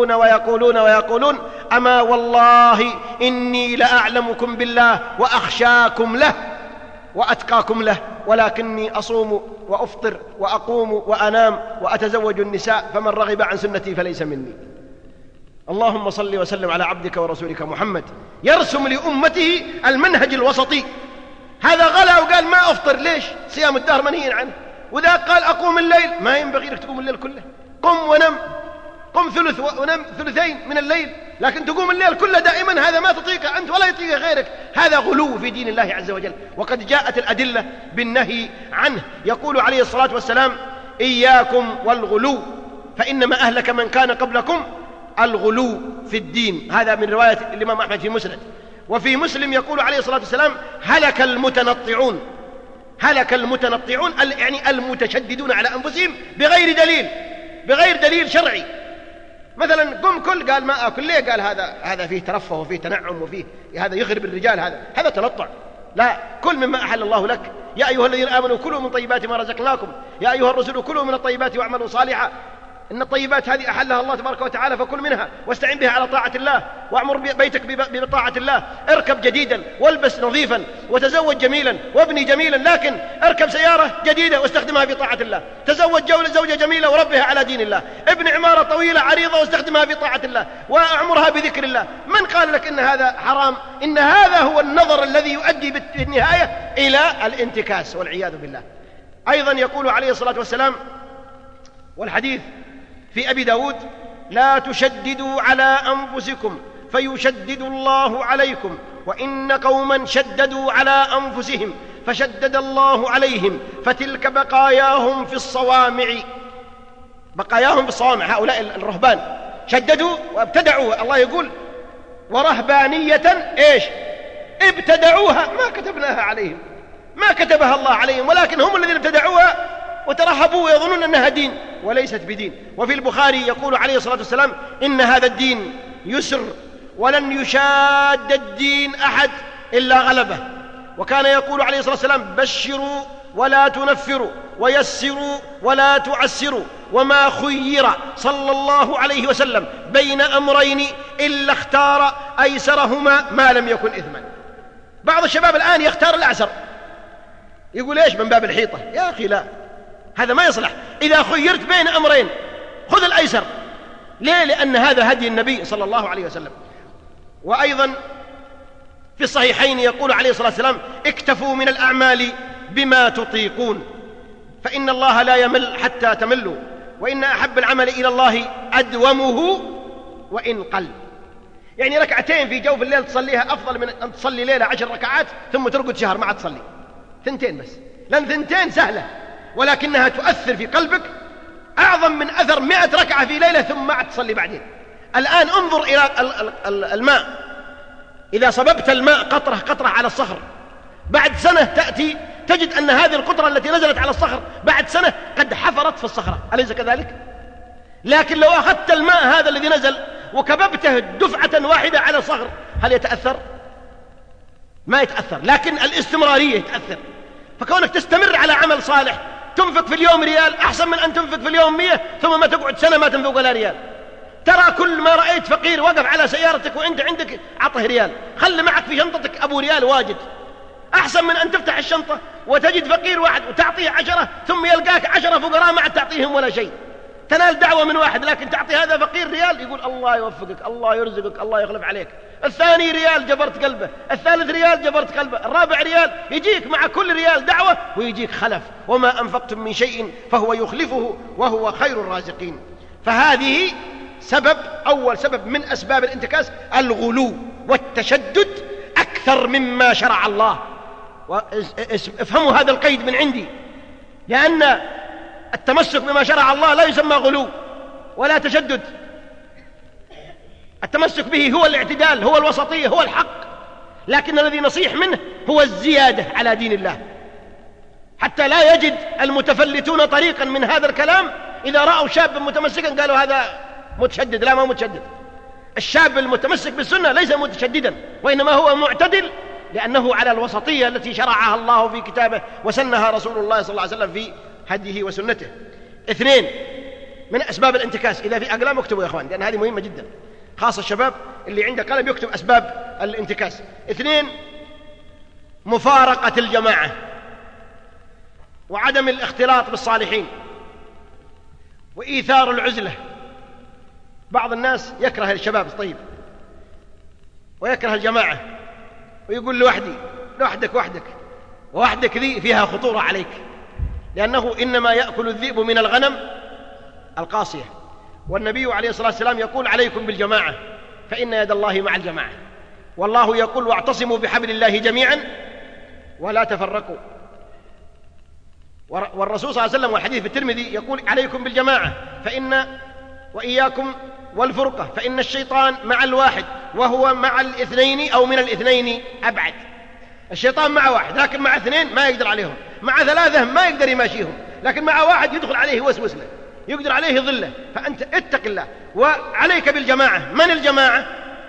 يقولون أما والله إني لأعلمكم بالله وأخشاكم له وأتقاكم له، ولكني أصوم وأفطر وأقوم وأنام وأتزوج النساء، فمن رغب عن سنتي فليس مني. اللهم صل وسلم على عبدك ورسولك محمد يرسم لأمته المنهج الوسطي. هذا غلا وقال ما أفطر، ليش؟ صيام الدهر منهي عنه. وذا قال أقوم الليل، ما ينبغي لك تقوم الليل كله، قم ونم، قم ثلث ونم ثلثين من الليل، لكن تقوم الليل كله دائما هذا ما تطيقه أنت ولا يطيقه غيرك، هذا غلو في دين الله عز وجل، وقد جاءت الأدلة بالنهي عنه. يقول عليه الصلاة والسلام إياكم والغلو فإنما أهلك من كان قبلكم الغلو في الدين. هذا من رواية الإمام أحمد في مسند. وفي مسلم يقول عليه الصلاة والسلام هلك المتنطعون، يعني المتشددون على أنفسهم بغير دليل شرعي. مثلا قم كل، قال ما أكل، ليه؟ قال هذا فيه ترفه وفيه تنعم وفيه هذا يغرب الرجال، هذا تنطع. لا، كل مما أحل الله لك. يا أيها الذين آمنوا كلوا من طيبات ما رزقناكم، يا أيها الرسل كلوا من الطيبات واعملوا صالحا. إن الطيبات هذه أحلها الله تبارك وتعالى فكل منها واستعن بها على طاعة الله، واعمر بيتك بطاعة الله، اركب جديدا والبس نظيفا وتزوج جميلا وابني جميلا، لكن اركب سيارة جديدة واستخدمها في طاعة الله، تزوج زوجة جميلة وربها على دين الله، ابن عمارة طويلة عريضة واستخدمها في طاعة الله واعمرها بذكر الله. من قال لك إن هذا حرام؟ إن هذا هو النظر الذي يؤدي بالنهاية إلى الانتكاس والعياذ بالله. أيضا يقول عليه الصلاة والسلام، والحديث في أبي داود: لا تشددوا على أنفسكم فيشدد الله عليكم، وإن قوما شددوا على أنفسهم فشدد الله عليهم، فتلك بقاياهم في الصوامع. هؤلاء الرهبان شددوا وابتدعوا. الله يقول ورهبانية ابتدعوها ما كتبناها عليهم، ما كتبها الله عليهم، ولكن هم الذين ابتدعوها وترهبوا ويظنون أنها دين وليست بدين. وفي البخاري يقول عليه الصلاة والسلام: إن هذا الدين يسر ولن يشاد الدين أحد إلا غلبه. وكان يقول عليه الصلاة والسلام: بشروا ولا تنفروا ويسروا ولا تعسروا، وما خير صلى الله عليه وسلم بين أمرين إلا اختار أيسرهما ما لم يكن إثما. بعض الشباب الآن يختار الأعسر، يقول إيش من باب الحيطة. يا أخي لا، هذا ما يصلح. إذا خيرت بين أمرين خذ الأيسر. ليه؟ لأن هذا هدي النبي صلى الله عليه وسلم. وأيضا في الصحيحين يقول عليه الصلاة والسلام: اكتفوا من الأعمال بما تطيقون، فإن الله لا يمل حتى تملوا، وإن أحب العمل إلى الله أدومه وإن قل. يعني ركعتين في جوف الليل تصليها أفضل من أن تصلي ليلة 10 ركعات ثم ترقد شهر ما عاد تصلي. 2 بس، لأن 2 سهلة ولكنها تؤثر في قلبك أعظم من أثر 100 ركعة في ليلة ثم ما عاد تصلي بعدين. الآن انظر إلى الماء، إذا صببت الماء قطرة على الصخر، بعد سنة تأتي تجد أن هذه القطرة التي نزلت على الصخر بعد سنة قد حفرت في الصخرة، أليس كذلك؟ لكن لو أخذت الماء هذا الذي نزل وكببته دفعة واحدة على الصخر هل يتأثر؟ ما يتأثر، لكن الاستمرارية يتأثر. فكونك تستمر على عمل صالح، تنفق في اليوم ريال أحسن من أن تنفق في اليوم 100 ثم ما تقعد سنة ما تنفق ولا ريال. ترى كل ما رأيت فقير وقف على سيارتك وأنت عندك عطه ريال، خلي معك في شنطتك أبو ريال واجد، أحسن من أن تفتح الشنطة وتجد فقير واحد وتعطيه 10 ثم يلقاك 10 فقراء ما تعطيهم ولا شيء. تنال دعوة من واحد لكن تعطي هذا فقير ريال، يقول الله يوفقك، الله يرزقك، الله يخلف عليك. الثاني ريال جبرت قلبه، الثالث ريال جبرت قلبه، الرابع ريال. يجيك مع كل ريال دعوة ويجيك خلف. وما أنفقتم من شيء فهو يخلفه وهو خير الرازقين. فهذه أول سبب من أسباب الانتكاس الغلو والتشدد أكثر مما شرع الله. افهموا هذا القيد من عندي، لأن التمسك بما شرع الله لا يسمى غلو ولا تشدد. التمسك به هو الاعتدال، هو الوسطية، هو الحق. لكن الذي نصيح منه هو الزيادة على دين الله، حتى لا يجد المتفلتون طريقا من هذا الكلام. إذا رأوا شابا متمسكا قالوا هذا متشدد. لا، ما متشدد. الشاب المتمسك بالسنة ليس متشددا، وإنما هو معتدل، لأنه على الوسطية التي شرعها الله في كتابه وسنها رسول الله صلى الله عليه وسلم في هديه وسنته. 2 من أسباب الانتكاس. إذا في أقلام اكتبوا يا أخوان، لأن هذه مهمة جدا، خاصة الشباب اللي عنده قلم يكتب أسباب الانتكاس. 2 مفارقة الجماعة وعدم الاختلاط بالصالحين وإيثار العزلة. بعض الناس يكره الشباب الطيب ويكره الجماعة ويقول لوحدك ذي فيها خطورة عليك، لأنه إنما يأكل الذئب من الغنم القاصية. والنبي عليه الصلاة والسلام يقول عليكم بالجماعة فإن يد الله مع الجماعة، والله يقول واعتصموا بحبل الله جميعا ولا تفرقوا. والرسول صلى الله عليه وسلم والحديث في الترمذي يقول عليكم بالجماعة وإياكم والفرقة فإن الشيطان مع الواحد وهو مع الاثنين أو من الاثنين أبعد. الشيطان مع واحد، لكن مع 2 ما يقدر عليهم، مع 3 ما يقدر يماشيهم، لكن مع واحد يدخل عليه وسوس له، يقدر عليه ظله. فأنت اتق الله وعليك بالجماعة. من الجماعة؟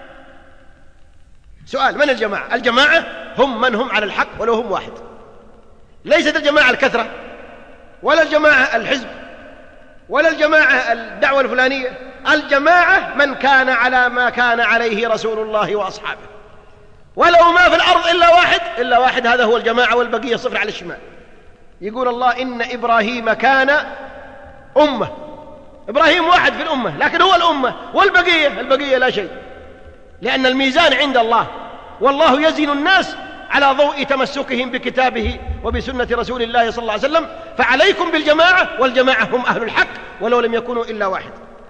سؤال، من الجماعة؟ الجماعة هم من هم على الحق ولو هم واحد. ليست الجماعة الكثرة، ولا الجماعة الحزب، ولا الجماعة الدعوة الفلانية. الجماعة من كان على ما كان عليه رسول الله وأصحابه، ولو ما في الأرض إلا واحد، هذا هو الجماعة، والبقية 0 على الشمال. يقول الله إن إبراهيم كان أمة. إبراهيم واحد في الأمة، لكن هو الأمة، والبقية لا شيء، لأن الميزان عند الله، والله يزن الناس على ضوء تمسكهم بكتابه وبسنة رسول الله صلى الله عليه وسلم. فعليكم بالجماعة، والجماعة هم أهل الحق ولو لم يكونوا إلا واحد.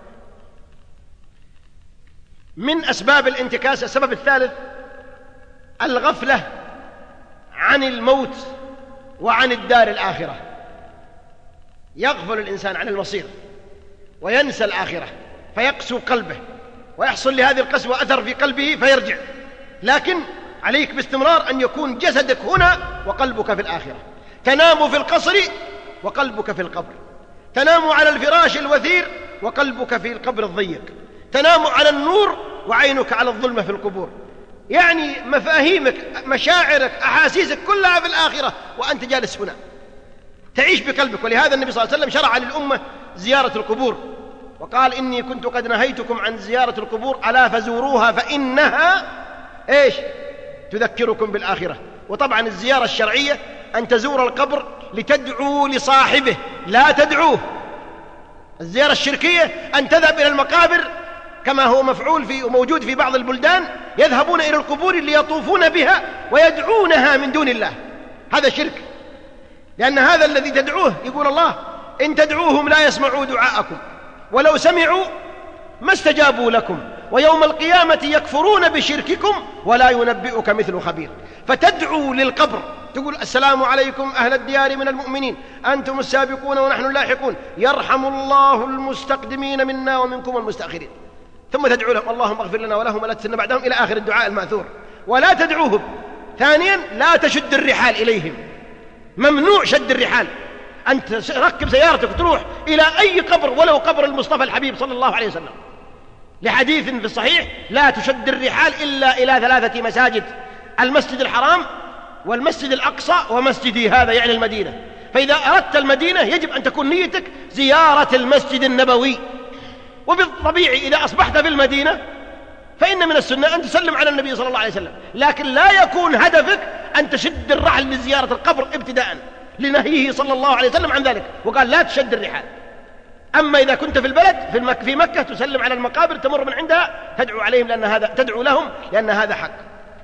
من أسباب الانتكاس السبب الثالث الغفلة عن الموت وعن الدار الآخرة. يغفل الإنسان عن المصير وينسى الآخرة فيقسو قلبه، ويحصل لهذه القسوة أثر في قلبه فيرجع. لكن عليك باستمرار أن يكون جسدك هنا وقلبك في الآخرة. تنام في القصر وقلبك في القبر، تنام على الفراش الوثير وقلبك في القبر الضيق، تنام على النور وعينك على الظلمة في القبور. يعني مفاهيمك، مشاعرك، أحاسيسك كلها في الآخرة وأنت جالس هنا تعيش بقلبك. ولهذا النبي صلى الله عليه وسلم شرع للأمة زيارة القبور، وقال إني كنت قد نهيتكم عن زيارة القبور ألا فزوروها فإنها تذكركم بالآخرة. وطبعا الزيارة الشرعية أن تزور القبر لتدعو لصاحبه لا تدعوه. الزيارة الشركية أن تذهب إلى المقابر كما هو مفعول في وموجود في بعض البلدان، يذهبون إلى القبور ليطوفون بها ويدعونها من دون الله. هذا شرك، لأن هذا الذي تدعوه يقول الله إن تدعوهم لا يسمعوا دعاءكم ولو سمعوا ما استجابوا لكم ويوم القيامة يكفرون بشرككم ولا ينبئك مثل خبير. فتدعو للقبر تقول السلام عليكم أهل الديار من المؤمنين أنتم السابقون ونحن اللاحقون يرحم الله المستقدمين منا ومنكم المستأخرين. ثم تدعو لهم اللهم اغفر لنا ولهم ولا تفتنا بعدهم إلى آخر الدعاء المأثور. ولا تدعوهم. ثانيا لا تشد الرحال إليهم، ممنوع شد الرحال. أنت ركب سيارتك وتروح إلى أي قبر ولو قبر المصطفى الحبيب صلى الله عليه وسلم، لحديث في الصحيح لا تشد الرحال إلا إلى 3 مساجد: المسجد الحرام والمسجد الأقصى ومسجدي هذا، يعني المدينة. فإذا أردت المدينة يجب أن تكون نيتك زيارة المسجد النبوي، وبالطبيعي إذا أصبحت في المدينة فإن من السنة أن تسلم على النبي صلى الله عليه وسلم، لكن لا يكون هدفك أن تشد الرحل لزيارة القبر ابتداء، لنهيه صلى الله عليه وسلم عن ذلك، وقال لا تشد الرحال. أما إذا كنت في البلد في مكة تسلم على المقابر، تمر من عندها، تدعو لهم لأن هذا حق.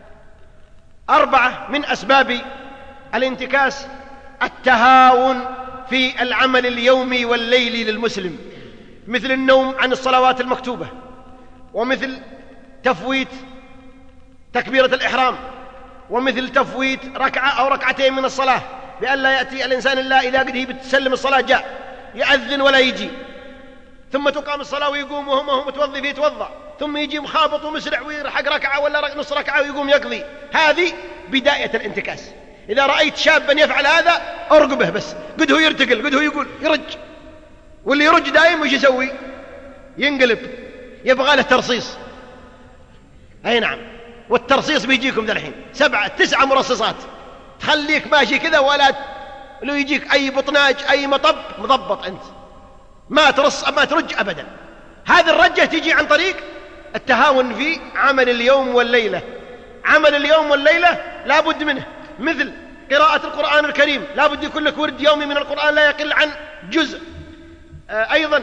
4 من أسباب الانتكاس التهاون في العمل اليومي والليلي للمسلم، مثل النوم عن الصلوات المكتوبة، ومثل تفويت تكبيرة الإحرام، ومثل تفويت ركعة أو ركعتين من الصلاة، بأن لا يأتي الإنسان إلا إذا قد هي بتسلم الصلاة جاء يأذن ولا يجي، ثم تقام الصلاة ويقوم وهو متوضي فيتوضأ، ثم يجي مخابط ومسرع ويرحق ركعة ولا نص ركعة ويقوم يقضي. هذه بداية الانتكاس. إذا رأيت شابا يفعل هذا أرقبه، بس قد هو يرتقل، قد هو يقول يرج، واللي يرج دائم وش يسوي؟ ينقلب، يبغى له ترصيص. أي نعم، والترصيص بيجيكم ذا الحين 7 9 مرصصات تخليك ماشي كذا، ولا لو يجيك أي بطناج أي مطب مضبط أنت، ما ترج أبدا. هذه الرجة تجي عن طريق التهاون في عمل اليوم والليلة. عمل اليوم والليلة لا بد منه، مثل قراءة القرآن الكريم، لا بد يكون لك ورد يومي من القرآن لا يقل عن جزء. أيضا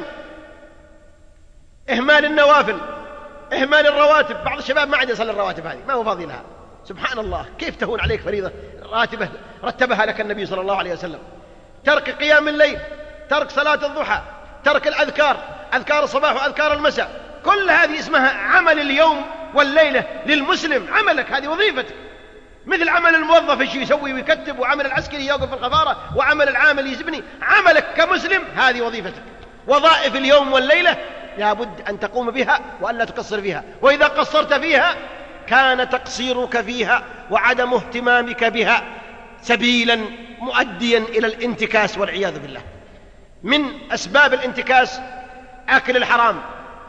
إهمال النوافل، إهمال الرواتب. بعض الشباب ما عاد يصلي الرواتب، هذه ما هو فاضي لها. سبحان الله، كيف تهون عليك فريضة راتبة رتبها لك النبي صلى الله عليه وسلم. ترك قيام الليل، ترك صلاة الضحى، ترك الأذكار، أذكار الصباح وأذكار المساء، كل هذه اسمها عمل اليوم والليلة للمسلم. عملك، هذه وظيفتك، مثل عمل الموظف ايش يسوي ويكتب، وعمل العسكري يوقف في الخفارة، وعمل العامل يزبني. عملك كمسلم هذه وظيفتك. وظائف اليوم والليلة لابد أن تقوم بها وأن لا تقصر فيها، وإذا قصرت فيها كان تقصيرك فيها وعدم اهتمامك بها سبيلا مؤديا إلى الانتكاس والعياذ بالله. من أسباب الانتكاس أكل الحرام.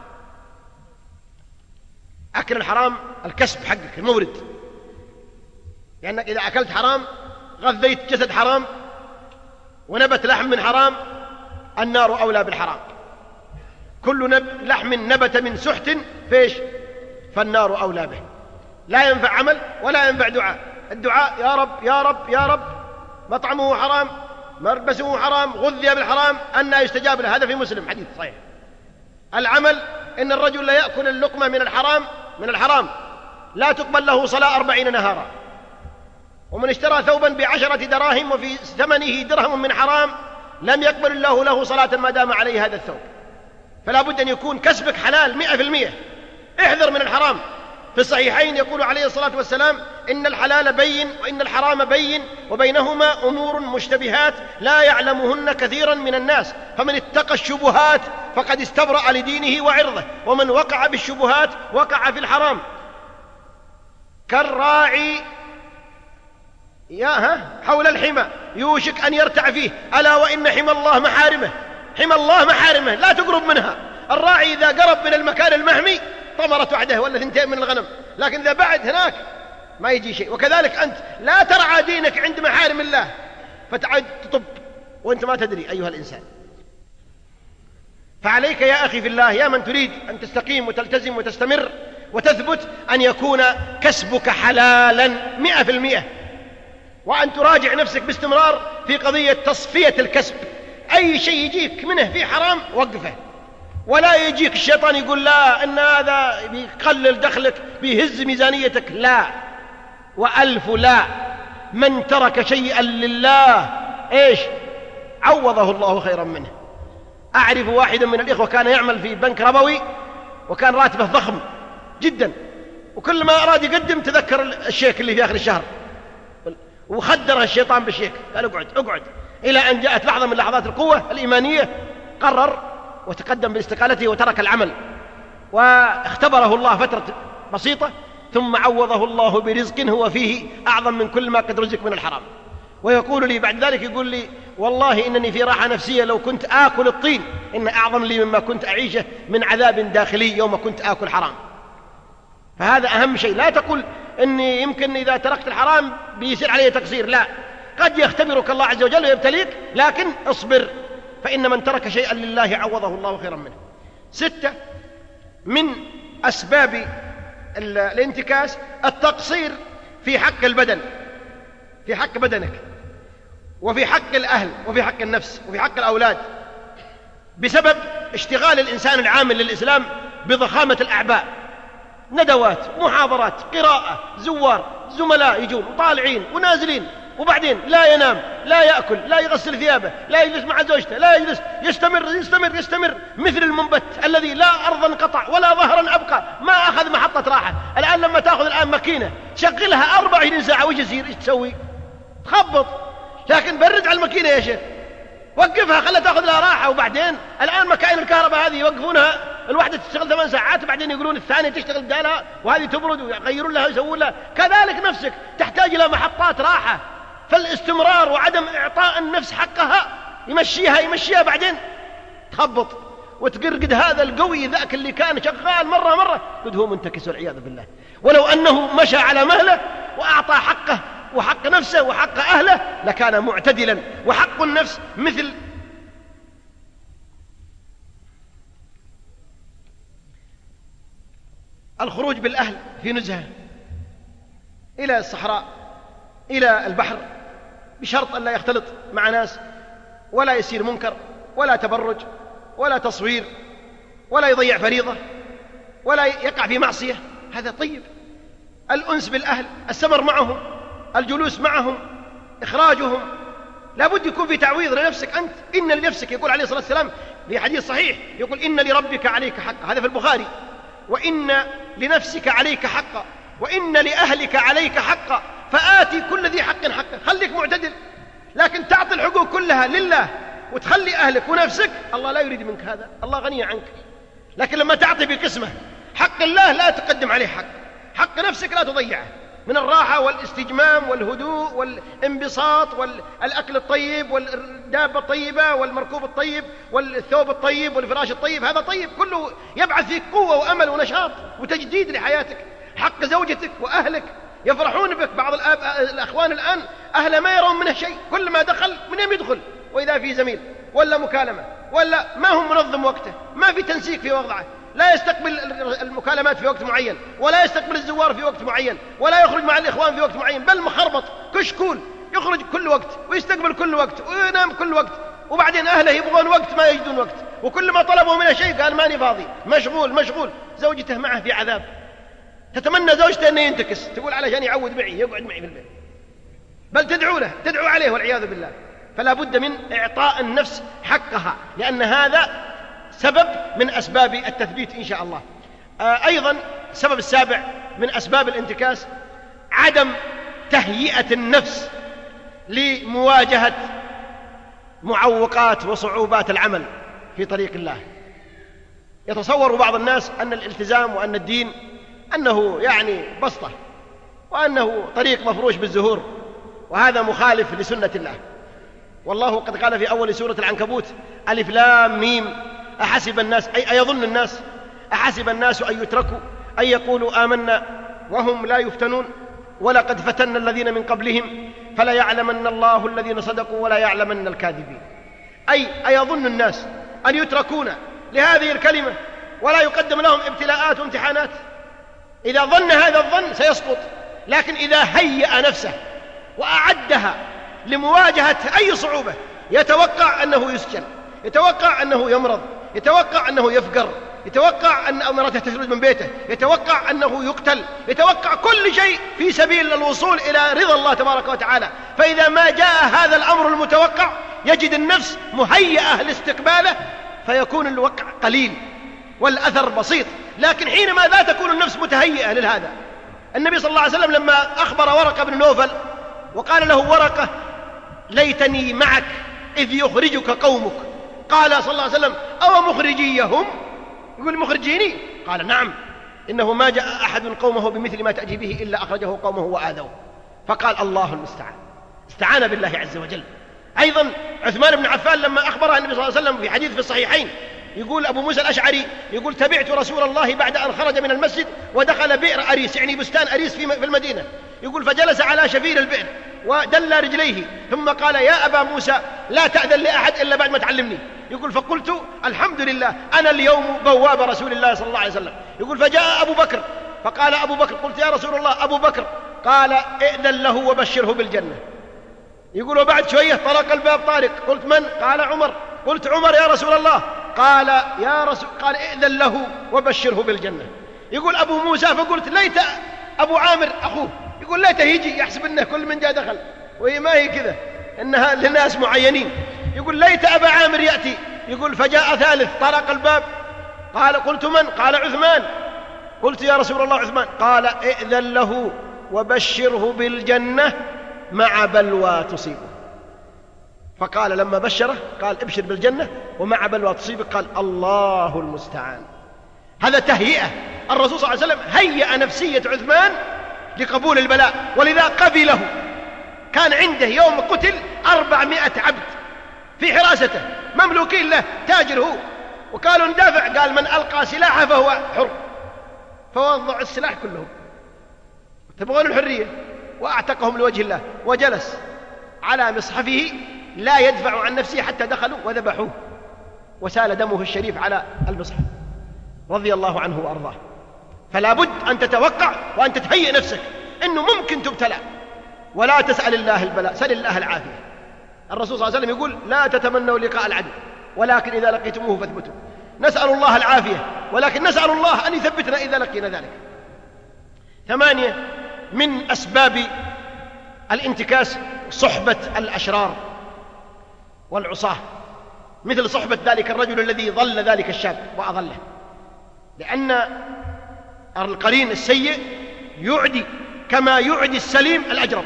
أكل الحرام الكسب حقك المورد، لأنك إذا أكلت حرام غذيت جسد حرام ونبت لحم من حرام، النار أولى بالحرام. كل لحم نبت من سحت فيش فالنار أولى به. لا ينفع عمل ولا ينفع دعاء. الدعاء يا رب يا رب يا رب، مطعمه حرام، ملبسه حرام، غذي بالحرام، أنى يستجاب له. هذا في مسلم حديث صحيح. العمل إن الرجل لا يأكل اللقمة من الحرام لا تقبل له صلاة 40 نهارا. ومن اشترى ثوبا ب10 دراهم وفي ثمنه درهم من حرام لم يقبل الله له صلاة ما دام عليه هذا الثوب. فلا بد أن يكون كسبك حلال 100%. احذر من الحرام. في الصحيحين يقول عليه الصلاة والسلام إن الحلال بين وإن الحرام بين وبينهما أمور مشتبهات لا يعلمهن كثيرا من الناس، فمن اتقى الشبهات فقد استبرأ لدينه وعرضه، ومن وقع بالشبهات وقع في الحرام. كالراعي حول الحمى يوشك أن يرتع فيه، ألا وإن حمى الله محارمه. حمى الله محارمه لا تقرب منها. الراعي إذا قرب من المكان المحمي طمرت وحده ولا 2 من الغنم، لكن إذا بعد هناك ما يجي شيء. وكذلك أنت لا ترعى دينك عند محارم الله فتعد تطب وأنت ما تدري أيها الإنسان. فعليك يا أخي في الله، يا من تريد أن تستقيم وتلتزم وتستمر وتثبت، أن يكون كسبك حلالا 100%، وأن تراجع نفسك باستمرار في قضية تصفية الكسب. أي شيء يجيك منه في حرام وقفه، ولا يجيك الشيطان يقول لا إن هذا بيقلل دخلك بيهز ميزانيتك، لا وألف لا. من ترك شيئا لله عوضه الله خيرا منه. أعرف واحدا من الإخوة كان يعمل في بنك ربوي وكان راتبه ضخم جدا، وكل ما أراد يقدم تذكر الشيك اللي في آخر الشهر وخدرها الشيطان بالشيك، قال اقعد إلى أن جاءت لحظة من لحظات القوة الإيمانية قرر وتقدم باستقالته وترك العمل، واختبره الله فترة بسيطة ثم عوضه الله برزق هو فيه أعظم من كل ما قد رزق من الحرام. ويقول لي بعد ذلك، يقول لي والله إنني في راحة نفسية لو كنت آكل الطين إن أعظم لي مما كنت أعيشه من عذاب داخلي يوم كنت آكل حرام. فهذا أهم شيء. لا تقول إني يمكن إذا تركت الحرام بيصير عليه تقصير، لا، قد يختبرك الله عز وجل ويبتليك، لكن اصبر، فإن من ترك شيئا لله عوضه الله خيرا منه. 6 من أسباب الانتكاس التقصير في حق البدن، في حق بدنك، وفي حق الأهل، وفي حق النفس، وفي حق الأولاد، بسبب اشتغال الإنسان العامل للإسلام بضخامة الأعباء، ندوات، محاضرات، قراءة، زوار، زملاء يجون وطالعين ونازلين، وبعدين لا ينام، لا يأكل، لا يغسل ثيابه، لا يجلس مع زوجته، لا يجلس، يستمر مثل المنبت الذي لا أرضا قطع ولا ظهرا أبقى، ما أخذ محطة راحة. الآن لما تأخذ الآن ماكينة شغلها 24 ساعة وش يصير؟ إيش تسوي؟ تخبط. لكن برد على الماكينة يا شيخ، وقفها، خلها تأخذ لها راحة. وبعدين الآن مكاين الكهرباء هذه يوقفونها، الواحدة تشتغل 8 ساعات وبعدين يقولون الثانية تشتغل بدالها، وهذه تبرد ويغيرون لها ويسوون لها. كذلك نفسك تحتاج إلى محطات راحة. فالاستمرار وعدم إعطاء النفس حقها يمشيها بعدين تخبط وتقرقد. هذا القوي ذاك اللي كان شغال مرة قد هو منتكس والعياذ بالله. ولو أنه مشى على مهله وأعطى حقه وحق نفسه وحق أهله لكان معتدلا. وحق النفس مثل الخروج بالأهل في نزهة إلى الصحراء، إلى البحر، بشرط أن لا يختلط مع ناس، ولا يصير منكر، ولا تبرج، ولا تصوير، ولا يضيع فريضة، ولا يقع في معصية. هذا طيب. الأنس بالأهل، السمر معهم، الجلوس معهم، إخراجهم، لابد يكون في تعويض لنفسك أنت. إن لنفسك، يقول عليه الصلاة والسلام في حديث صحيح، يقول إن لربك عليك حقا، هذا في البخاري، وإن لنفسك عليك حقا، وإن لأهلك عليك حقا، فآتي كل ذي حق حقه. خليك معتدل، لكن تعطي الحقوق كلها لله وتخلي أهلك ونفسك، الله لا يريد منك هذا، الله غني عنك. لكن لما تعطي بقسمة حق الله لا تقدم عليه حق نفسك لا تضيعه، من الراحة والاستجمام والهدوء والانبساط والأكل الطيب والدابة الطيبة والمركوب الطيب والثوب الطيب والفراش الطيب، هذا طيب، كله يبعث فيك قوة وأمل ونشاط وتجديد لحياتك. حق زوجتك وأهلك يفرحون بك. بعض الأخوان الآن أهله ما يرون منه شيء، كل ما دخل من يوم يدخل وإذا في زميل ولا مكالمة ولا ما هم منظم وقته، ما في تنسيق في وضعه، لا يستقبل المكالمات في وقت معين، ولا يستقبل الزوار في وقت معين، ولا يخرج مع الإخوان في وقت معين، بل مخربط كشكول، يخرج كل وقت ويستقبل كل وقت وينام كل وقت. وبعدين أهله يبغون وقت ما يجدون وقت، وكل ما طلبوا منه شيء قال ماني فاضي، مشغول. زوجته معه في عذاب، تتمنى زوجته أنه ينتكس، تقول علشان يعود معي يقعد معي في البيت، بل تدعو عليه والعياذ بالله. فلا بد من إعطاء النفس حقها، لأن هذا سبب من أسباب التثبيت إن شاء الله. أيضا السبب السابع من أسباب الانتكاس عدم تهيئة النفس لمواجهة معوقات وصعوبات العمل في طريق الله. يتصور بعض الناس أن الالتزام وأن الدين أنه يعني بسطة، وأنه طريق مفروش بالزهور، وهذا مخالف لسنة الله. والله قد قال في أول سورة العنكبوت: ألف لام ميم أحسب الناس، أي أيظن الناس، أحسب الناس أن يتركوا أن يقولوا آمنا وهم لا يفتنون ولقد فتنا الذين من قبلهم فلا يعلمن الله الذين صدقوا ولا يعلمن الكاذبين. أي أيظن الناس أن يتركون لهذه الكلمة ولا يقدم لهم ابتلاءات وامتحانات؟ إذا ظن هذا الظن سيسقط. لكن إذا هيأ نفسه وأعدها لمواجهة أي صعوبة، يتوقع أنه يسجن، يتوقع أنه يمرض، يتوقع أنه يفقر، يتوقع أن امرأته تخرج من بيته، يتوقع أنه يقتل، يتوقع كل شيء في سبيل الوصول إلى رضا الله تبارك وتعالى. فإذا ما جاء هذا الأمر المتوقع يجد النفس مهيئة لاستقباله، فيكون الوقع قليل والأثر بسيط. لكن حينما لا تكون النفس متهيئة لهذا، النبي صلى الله عليه وسلم لما أخبر ورقة بن نوفل وقال له: ورقة ليتني معك إذ يخرجك قومك، قال صلى الله عليه وسلم: أو مخرجيهم؟ يقول: مخرجيني؟ قال: نعم، إنه ما جاء أحد قومه بمثل ما تأتي به إلا أخرجه قومه وآذوه. فقال: الله المستعان، استعان بالله عز وجل. أيضا عثمان بن عفان لما أخبره النبي صلى الله عليه وسلم في حديث في الصحيحين، يقول أبو موسى الأشعري يقول: تبعت رسول الله بعد أن خرج من المسجد ودخل بئر أريس، يعني بستان أريس في المدينة، يقول فجلس على شفير البئر ودل رجليه ثم قال يا أبا موسى لا تأذن لأحد إلا بعد ما تعلمني. يقول فقلت الحمد لله أنا اليوم بواب رسول الله صلى الله عليه وسلم. يقول فجاء أبو بكر فقال أبو بكر قلت يا رسول الله أبو بكر قال ائذن له وبشره بالجنة. يقول وبعد شوية طرق الباب طارق قلت من؟ قال عمر. قلت عمر يا رسول الله قال يا رسول قال ائذن له وبشره بالجنة. يقول أبو موسى فقلت ليت أبو عامر أخوه يقول ليته يجي يحسب أنه كل من جاء دخل وهي ما هي كذا إنها لناس معينين. يقول ليت أبا عامر يأتي. يقول فجاء ثالث طرق الباب قال قلت من؟ قال عثمان. قلت يا رسول الله عثمان. قال ائذن له وبشره بالجنة مع بلوى تصيبه. فقال لما بشره قال ابشر بالجنة ومع بلوى تصيبك قال الله المستعان. هذا تهيئة. الرسول صلى الله عليه وسلم هيأ نفسية عثمان لقبول البلاء ولذا قبله. كان عنده يوم قتل 400 عبد في حراسته مملوكين له تاجر هو وقالوا ندافع قال من ألقى سلاحه فهو حر فوضع السلاح كلهم تبغون الحرية وأعتقهم لوجه الله وجلس على مصحفه لا يدفع عن نفسه حتى دخلوا وذبحوه وسال دمه الشريف على المصحف رضي الله عنه وأرضاه. فلا بد أن تتوقع وأن تتهيئ نفسك إنه ممكن تبتلى ولا تسأل الله البلاء سل الله العافية. الرسول صلى الله عليه وسلم يقول لا تتمنوا لقاء العدو ولكن إذا لقيتموه فاثبتوا. نسأل الله العافية ولكن نسأل الله أن يثبتنا إذا لقينا ذلك. 8 من أسباب الانتكاس صحبة الأشرار والعصاة مثل صحبة ذلك الرجل الذي ضل ذلك الشاب وأضله. لأن القرين السيء يعدي كما يعدي السليم الأجرب.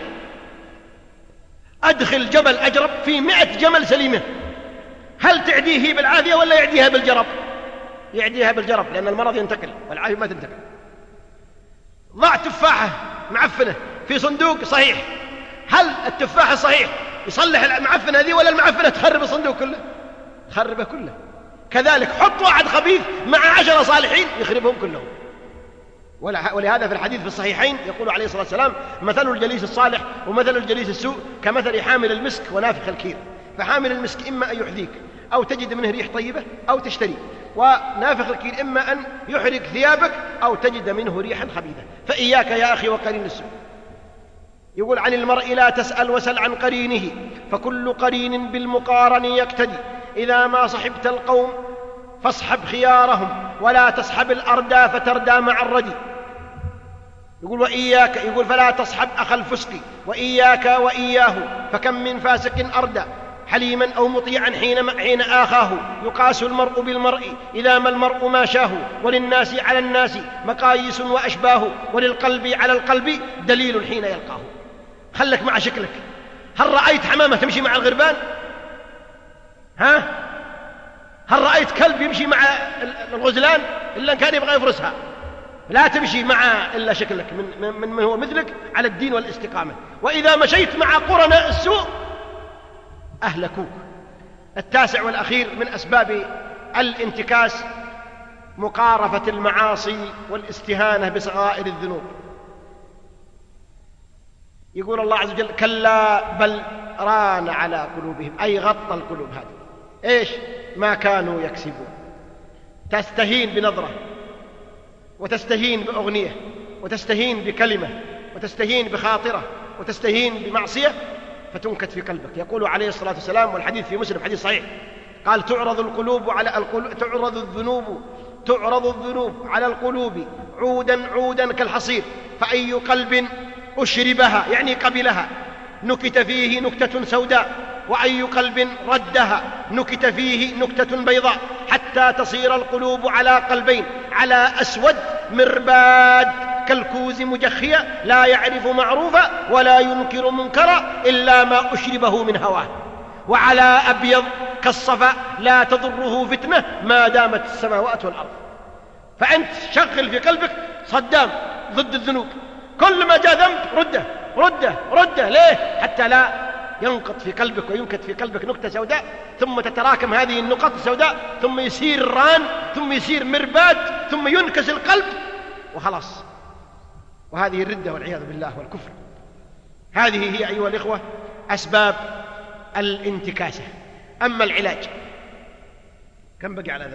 أدخل جبل أجرب في 100 جمل سليمة هل تعديه بالعافية ولا يعديها بالجرب؟ يعديها بالجرب لأن المرض ينتقل والعافية ما تنتقل. ضع تفاحة معفنة في صندوق صحيح هل التفاحة الصحيح يصلح المعفنة هذه ولا المعفنة تخرب الصندوق كله؟ تخربه كله. كذلك حط واحد خبيث مع 10 صالحين يخربهم كلهم. ولهذا في الحديث في الصحيحين يقول عليه الصلاة والسلام مثل الجليس الصالح ومثل الجليس السوء كمثل حامل المسك ونافخ الكير. فحامل المسك إما أن يحذيك أو تجد منه ريح طيبة أو تشتري ونافخ الكير إما أن يحرق ثيابك أو تجد منه ريحا خبيثة. فإياك يا أخي وقرين السوء. يقول عن المرء لا تسأل وسل عن قرينه فكل قرين بالمقارن يقتدي. إذا ما صحبت القوم فاصحب خيارهم ولا تصحب الأردى فتردى مع الردي. يقول وإياك يقول فلا تصحب أخ الفسق وإياك وإياه فكم من فاسق أردى حليما أو مطيعا حين آخاه. يقاس المرء بالمرء إذا ما المرء ما شاه وللناس على الناس مقاييس وأشباه وللقلب على القلب دليل حين يلقاه. خلك مع شكلك. هل رأيت حمامة تمشي مع الغربان؟ ها؟ هل رأيت كلب يمشي مع الغزلان إلا كان يبغى يفرسها؟ لا تمشي مع إلا شكلك من هو مثلك على الدين والاستقامة. وإذا مشيت مع قرناء السوء أهلكوك. 9 والأخير من أسباب الانتكاس مقارفة المعاصي والاستهانة بصغائر الذنوب. يقول الله عز وجل كلا بل ران على قلوبهم أي غطى القلوب هذه إيش ما كانوا يكسبون. تستهين بنظرة وتستهين بأغنية وتستهين بكلمة وتستهين بخاطرة وتستهين بمعصية فتنكت في قلبك. يقول عليه الصلاة والسلام والحديث في مسلم حديث صحيح قال تعرض الذنوب على القلوب عودا عودا كالحصير فأي قلب أشربها يعني قبلها نكت فيه نكتة سوداء وأي قلب ردها نكت فيه نكتة بيضاء حتى تصير القلوب على قلبين على أسود مرباد كالكوز مجخية لا يعرف معروفا ولا ينكر منكرا إلا ما أشربه من هواه وعلى أبيض كالصفا لا تضره فتنة ما دامت السماوات والأرض. فأنت شغل في قلبك صدام ضد الذنوب كل ما جاء ذنب رده ليه حتى لا ينقط في قلبك وينكت في قلبك نكتة سوداء ثم تتراكم هذه النقط السوداء ثم يصير ران ثم يصير مرباد ثم ينكس القلب وخلاص. وهذه الردة والعياذ بالله والكفر. هذه هي أيها الإخوة أسباب الانتكاسة. أما العلاج، كم بقي على ذا؟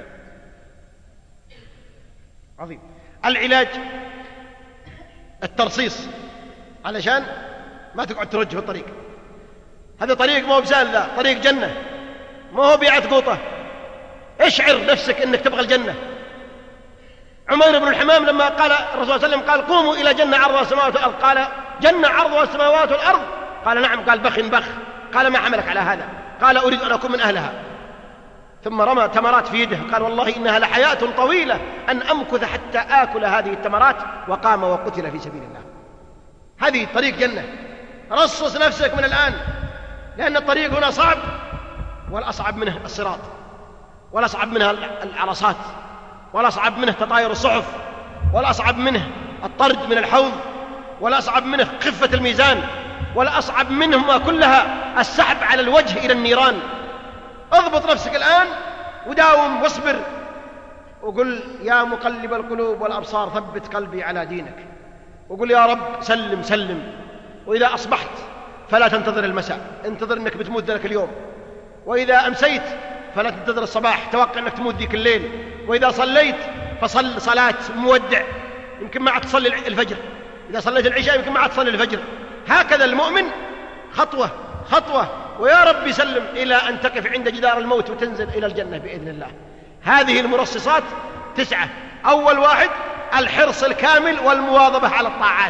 عظيم. العلاج الترصيص، علشان ما تقعد ترج في الطريق. هذا طريق ما هو بسهل، ذا طريق جنة، ما هو بيعة قوطة. اشعر نفسك انك تبغى الجنة. عمير بن الحمام لما قال الرسول صلى الله عليه وسلم قال قوموا إلى جنة عرضها السماوات والأرض، قال جنة عرضها السماوات والأرض؟ قال نعم. قال بخ بخ. قال ما حملك على هذا؟ قال أريد أن أكون من أهلها. ثم رمى تمرات في يده، قال والله إنها لحياة طويلة أن أمكث حتى آكل هذه التمرات، وقام وقتل في سبيل الله. هذه طريق جنة. رصص نفسك من الآن، لأن الطريق هنا صعب، والأصعب منه الصراط، والأصعب منها العرصات، والأصعب منه تطاير الصحف، والأصعب منه الطرد من الحوض، والأصعب منه خفة الميزان، والأصعب منهما كلها السحب على الوجه إلى النيران. اضبط نفسك الآن وداوم واصبر، وقل يا مقلب القلوب والأبصار ثبت قلبي على دينك، وقل يا رب سلم سلم. وإذا أصبحت فلا تنتظر المساء، انتظر أنك بتموت ذلك اليوم. وإذا أمسيت فلا تنتظر الصباح، توقع أنك تموت ذيك الليل. وإذا صليت فصل صلاة مودع، يمكن ما عاد تصلي الفجر. إذا صليت العشاء يمكن ما عاد تصلي الفجر. هكذا المؤمن خطوة خطوة، ويا رب سلم إلى أن تقف عند جدار الموت وتنزل إلى الجنة بإذن الله. هذه المرصصات 9. أول واحد الحرص الكامل والمواظبة على الطاعات.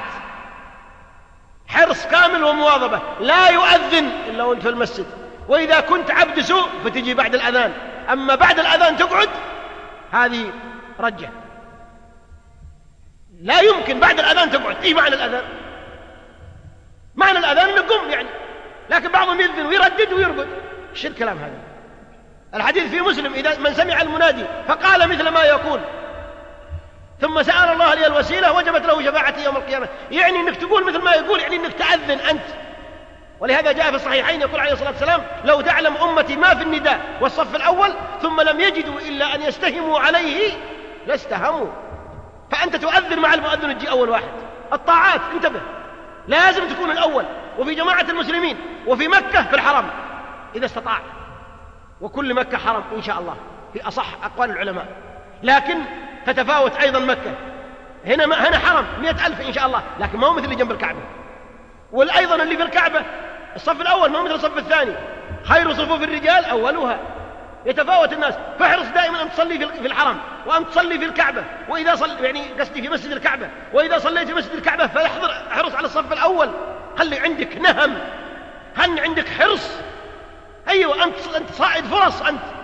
حرص كامل ومواظبة، لا يؤذن إلا وأنت في المسجد. وإذا كنت عبد سوء فتجي بعد الأذان، أما بعد الأذان تقعد، هذه رجة. لا يمكن بعد الأذان تقعد. إيه معنى الأذان؟ معنى الأذان نقوم يعني، لكن بعضهم يذن ويردد ويرقد. ايش الكلام هذا؟ الحديث في مسلم إذا من سمع المنادي فقال مثل ما يقول ثم سأل الله لي الوسيلة وجبت له شفاعتي يوم القيامة. يعني انك تقول مثل ما يقول، يعني انك تأذن أنت. ولهذا جاء في الصحيحين يقول عليه الصلاة والسلام لو تعلم أمتي ما في النداء والصف الأول ثم لم يجدوا إلا أن يستهموا عليه لاستهموا. فأنت تؤذن مع المؤذن تجي أول واحد. الطاعات انتبه، لازم تكون الأول، وفي جماعة المسلمين، وفي مكة في الحرم إذا استطاع، وكل مكة حرم إن شاء الله في أصح أقوال العلماء، لكن تتفاوت أيضا مكة. هنا حرم 100,000 إن شاء الله، لكن ما هو مثل اللي جنب الكعبة. والأيضا اللي في الكعبة الصف الأول ما هو مثل الصف الثاني. خير صفوف الرجال أولها. يتفاوت الناس، فاحرص دائما أن تصلي في الحرم، وأن تصلي في الكعبة. وإذا يعني قصدي في مسجد الكعبة، وإذا صليت في مسجد الكعبة احرص على الصف الأول. خلي عندك نهم، خلي عندك حرص. أيوة، أنت صائد فرص،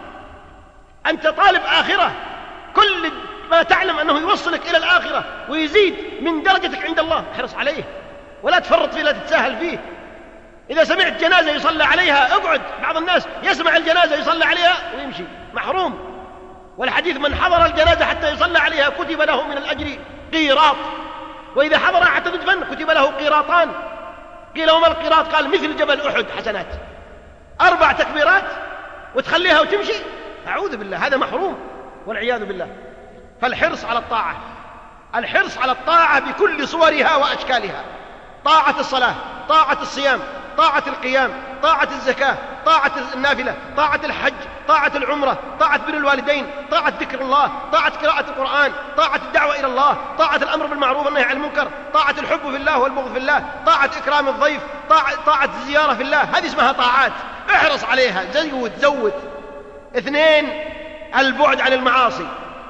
أنت طالب آخرة. كل ما تعلم أنه يوصلك إلى الآخرة ويزيد من درجتك عند الله احرص عليه، ولا تفرط فيه، لا تتساهل فيه. إذا سمعت جنازة يصلى عليها اقعد. بعض الناس يسمع الجنازة يصلى عليها ويمشي، محروم. والحديث من حضر الجنازة حتى يصلى عليها كتب له من الأجر قيراط، وإذا حضر حتى تدفن كتب له قيراطان. قيل وما القيراط؟ قال مثل جبل أحد حسنات. 4 تكبيرات وتخليها وتمشي، أعوذ بالله، هذا محروم والعياذ بالله. فالحرص على الطاعة، الحرص على الطاعة بكل صورها وأشكالها. طاعة الصلاة، طاعة الصيام، طاعة القيام، طاعة الزكاة، طاعة النافلة، طاعة الحج، طاعة العمرة، طاعة بر الوالدين، طاعة ذكر الله، طاعة قراءة القرآن، طاعة الدعوة إلى الله، طاعة الأمر بالمعروف والنهي عن المنكر، طاعة الحب في الله والبغض في الله، طاعة إكرام الضيف، طاعة الزيارة في الله. هذه اسمها طاعات، احرص عليها، زود. 2 البعد عن المعاصي.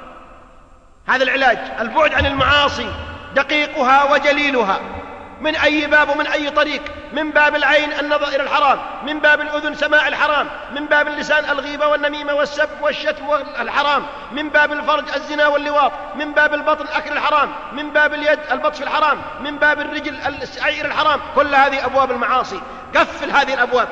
هذا العلاج، البعد عن المعاصي دقيقها وجليلها، من أي باب ومن أي طريق. من باب العين النظر إلى الحرام، من باب الأذن سماع الحرام، من باب اللسان الغيبة والنميمة والسب والشتم والحرام، من باب الفرج الزنا واللواط، من باب البطن أكل الحرام، من باب اليد البطش في الحرام، من باب الرجل السعي إلى الحرام. كل هذه أبواب المعاصي، قفل هذه الأبواب،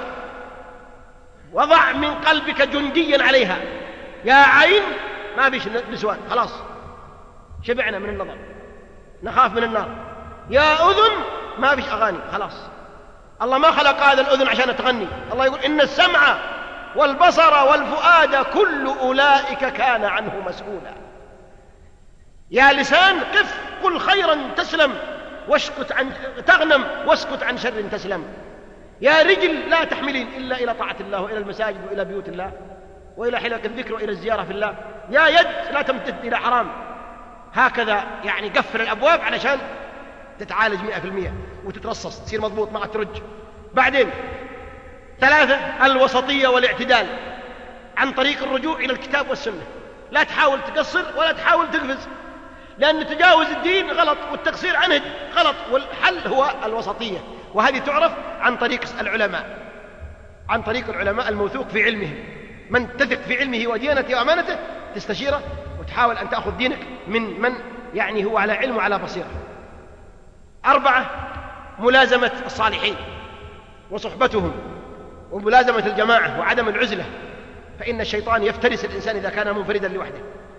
وضع من قلبك جنديا عليها. يا عين ما فيش نسوان، خلاص شبعنا من النظر، نخاف من النار. يا أذن ما فيش أغاني، خلاص. الله ما خلق هذا الأذن عشان تغني. الله يقول إن السمع والبصر والفؤاد كل أولئك كان عنه مسؤولا. يا لسان قف، قل خيرا تسلم، تغنم واسكت عن شر تسلم. يا رجل لا تحملين إلا إلى طاعة الله وإلى المساجد وإلى بيوت الله وإلى حلق الذكر وإلى الزيارة في الله. يا يد لا تمتد إلى حرام. هكذا يعني قفل الأبواب علشان تتعالج 100% وتترصص تصير مضبوط ما ترج. بعدين 3 الوسطية والاعتدال عن طريق الرجوع إلى الكتاب والسنة. لا تحاول تقصر ولا تحاول تقفز، لأن تجاوز الدين غلط والتقصير عنه غلط، والحل هو الوسطية، وهذه تعرف عن طريق العلماء، عن طريق العلماء الموثوق في علمهم، من تثق في علمه وديانته وأمانته تستشيره وتحاول أن تأخذ دينك من يعني هو على علم وعلى بصيرة. 4 ملازمة الصالحين وصحبتهم وملازمة الجماعة وعدم العزلة، فإن الشيطان يفترس الإنسان إذا كان منفردا لوحده.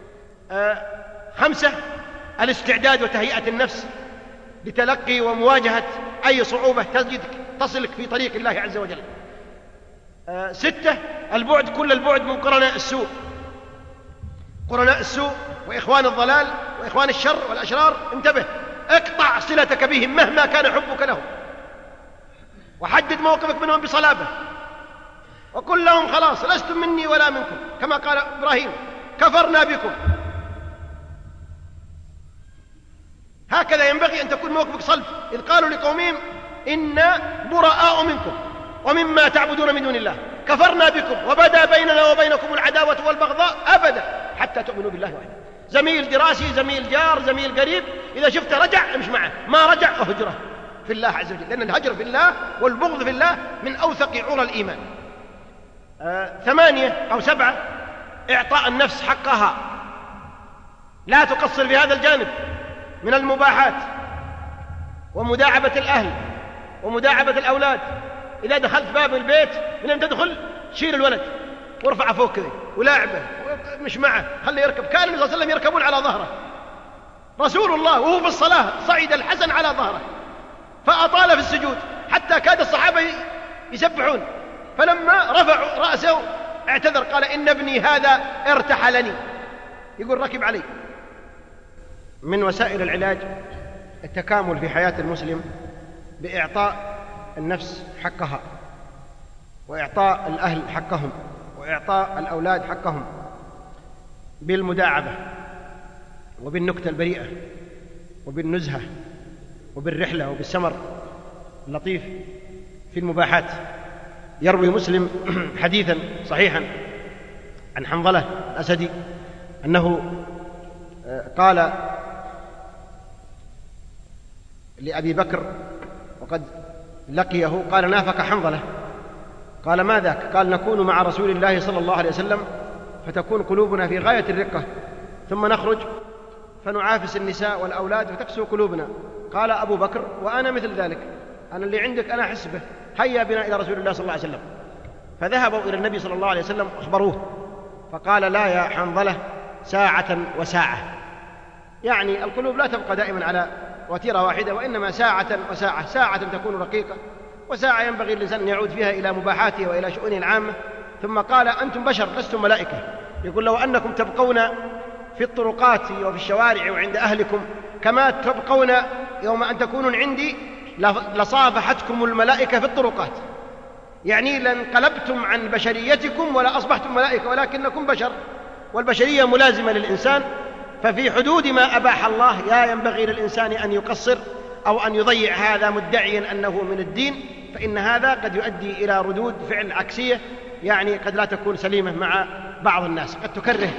5 الاستعداد وتهيئة النفس لتلقي ومواجهة أي صعوبة تصلك في طريق الله عز وجل. 6 البعد كل البعد من قرناء السوء، قرناء السوء وإخوان الضلال وإخوان الشر والأشرار. انتبه، اقطع صلتك بهم مهما كان حبك لهم، وحدد موقفك منهم بصلابة، وقل لهم خلاص لستم مني ولا منكم، كما قال إبراهيم كفرنا بكم. هكذا ينبغي أن تكون موقفك صلب. إذ قالوا لقومهم إنا براء منكم ومما تعبدون من دون الله كفرنا بكم وبدا بيننا وبينكم العداوة والبغضاء أبدا حتى تؤمنوا بالله وحده. زميل دراسي، زميل جار، زميل قريب، إذا شفته رجع امش معه، ما رجع اهجره في الله عز وجل، لأن الهجر في الله والبغض في الله من أوثق عرى الإيمان. 8 أو 7 إعطاء النفس حقها، لا تقصر في هذا الجانب من المباحات ومداعبة الأهل ومداعبة الأولاد. إذا دخلت باب البيت من أن تدخل شيل الولد وارفعه فوق كذا ولاعبه مش معه، خليه يركب. كان النبي صلى الله عليه وسلم يركبون على ظهره، رسول الله وهو في الصلاة صعد الحسن على ظهره فأطال في السجود حتى كاد الصحابة يسبحون، فلما رفعوا رأسه اعتذر قال إن ابني هذا ارتحلني، يقول ركب علي. من وسائل العلاج التكامل في حياة المسلم بإعطاء النفس حقها، وإعطاء الأهل حقهم، وإعطاء الأولاد حقهم، بالمداعبة وبالنكتة البريئة وبالنزهة وبالرحلة وبالسمر اللطيف في المباحات. يروي مسلم حديثا صحيحا عن حنظلة الأسدي أنه قال لأبي بكر وقد لقيه، قال نافق حنظلة، قال ما ذاك؟ قال نكون مع رسول الله صلى الله عليه وسلم فتكون قلوبنا في غاية الرقة، ثم نخرج فنعافس النساء والأولاد فتكسو قلوبنا. قال أبو بكر وأنا مثل ذلك، أنا اللي عندك أنا أحس به، هيا بنا إلى رسول الله صلى الله عليه وسلم. فذهبوا إلى النبي صلى الله عليه وسلم أخبروه، فقال لا يا حنظلة، ساعة وساعة، يعني القلوب لا تبقى دائما على وتيرة واحدة، وإنما ساعة وساعة، ساعة تكون رقيقة وساعة ينبغي للإنسان أن يعود فيها إلى مباحاته وإلى شؤونه العامة. ثم قال أنتم بشر لستم ملائكة، يقول لو أنكم تبقون في الطرقات وفي الشوارع وعند أهلكم كما تبقون يوم أن تكونوا عندي لصافحتكم الملائكة في الطرقات، يعني لانقلبتم عن بشريتكم ولا أصبحتم ملائكة ولكنكم بشر، والبشرية ملازمة للإنسان. ففي حدود ما أباح الله يا ينبغي للإنسان أن يقصر أو أن يضيع هذا مدعيا أنه من الدين، فإن هذا قد يؤدي إلى ردود فعل عكسية، يعني قد لا تكون سليمة مع بعض الناس. قد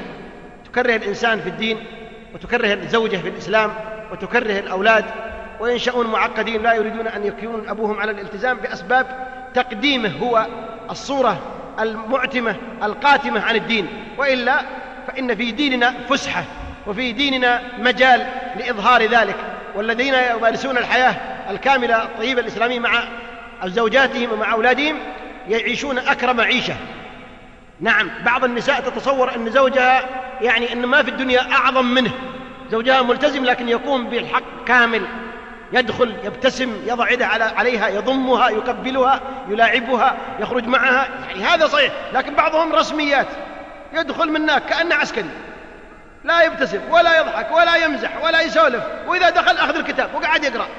تكره الإنسان في الدين، وتكره الزوجة في الإسلام، وتكره الأولاد، وينشأون معقدين لا يريدون أن يكون أبوهم على الالتزام بأسباب تقديمه هو الصورة المعتمة القاتمة عن الدين. وإلا فإن في ديننا فسحة وفي ديننا مجال لإظهار ذلك، والذين يمارسون الحياة الكاملة الطيبة الإسلامية مع زوجاتهم ومع أولادهم يعيشون أكرم عيشة. نعم، بعض النساء تتصور أن زوجها يعني أن ما في الدنيا أعظم منه، زوجها ملتزم لكن يقوم بالحق كامل، يدخل يبتسم يضع يده عليها يضمها يقبلها يلاعبها يخرج معها، يعني هذا صحيح. لكن بعضهم رسميات، يدخل من هناك كأنه عسكري، لا يبتسم ولا يضحك ولا يمزح ولا يسولف، وإذا دخل أخذ الكتاب وقعد يقرأ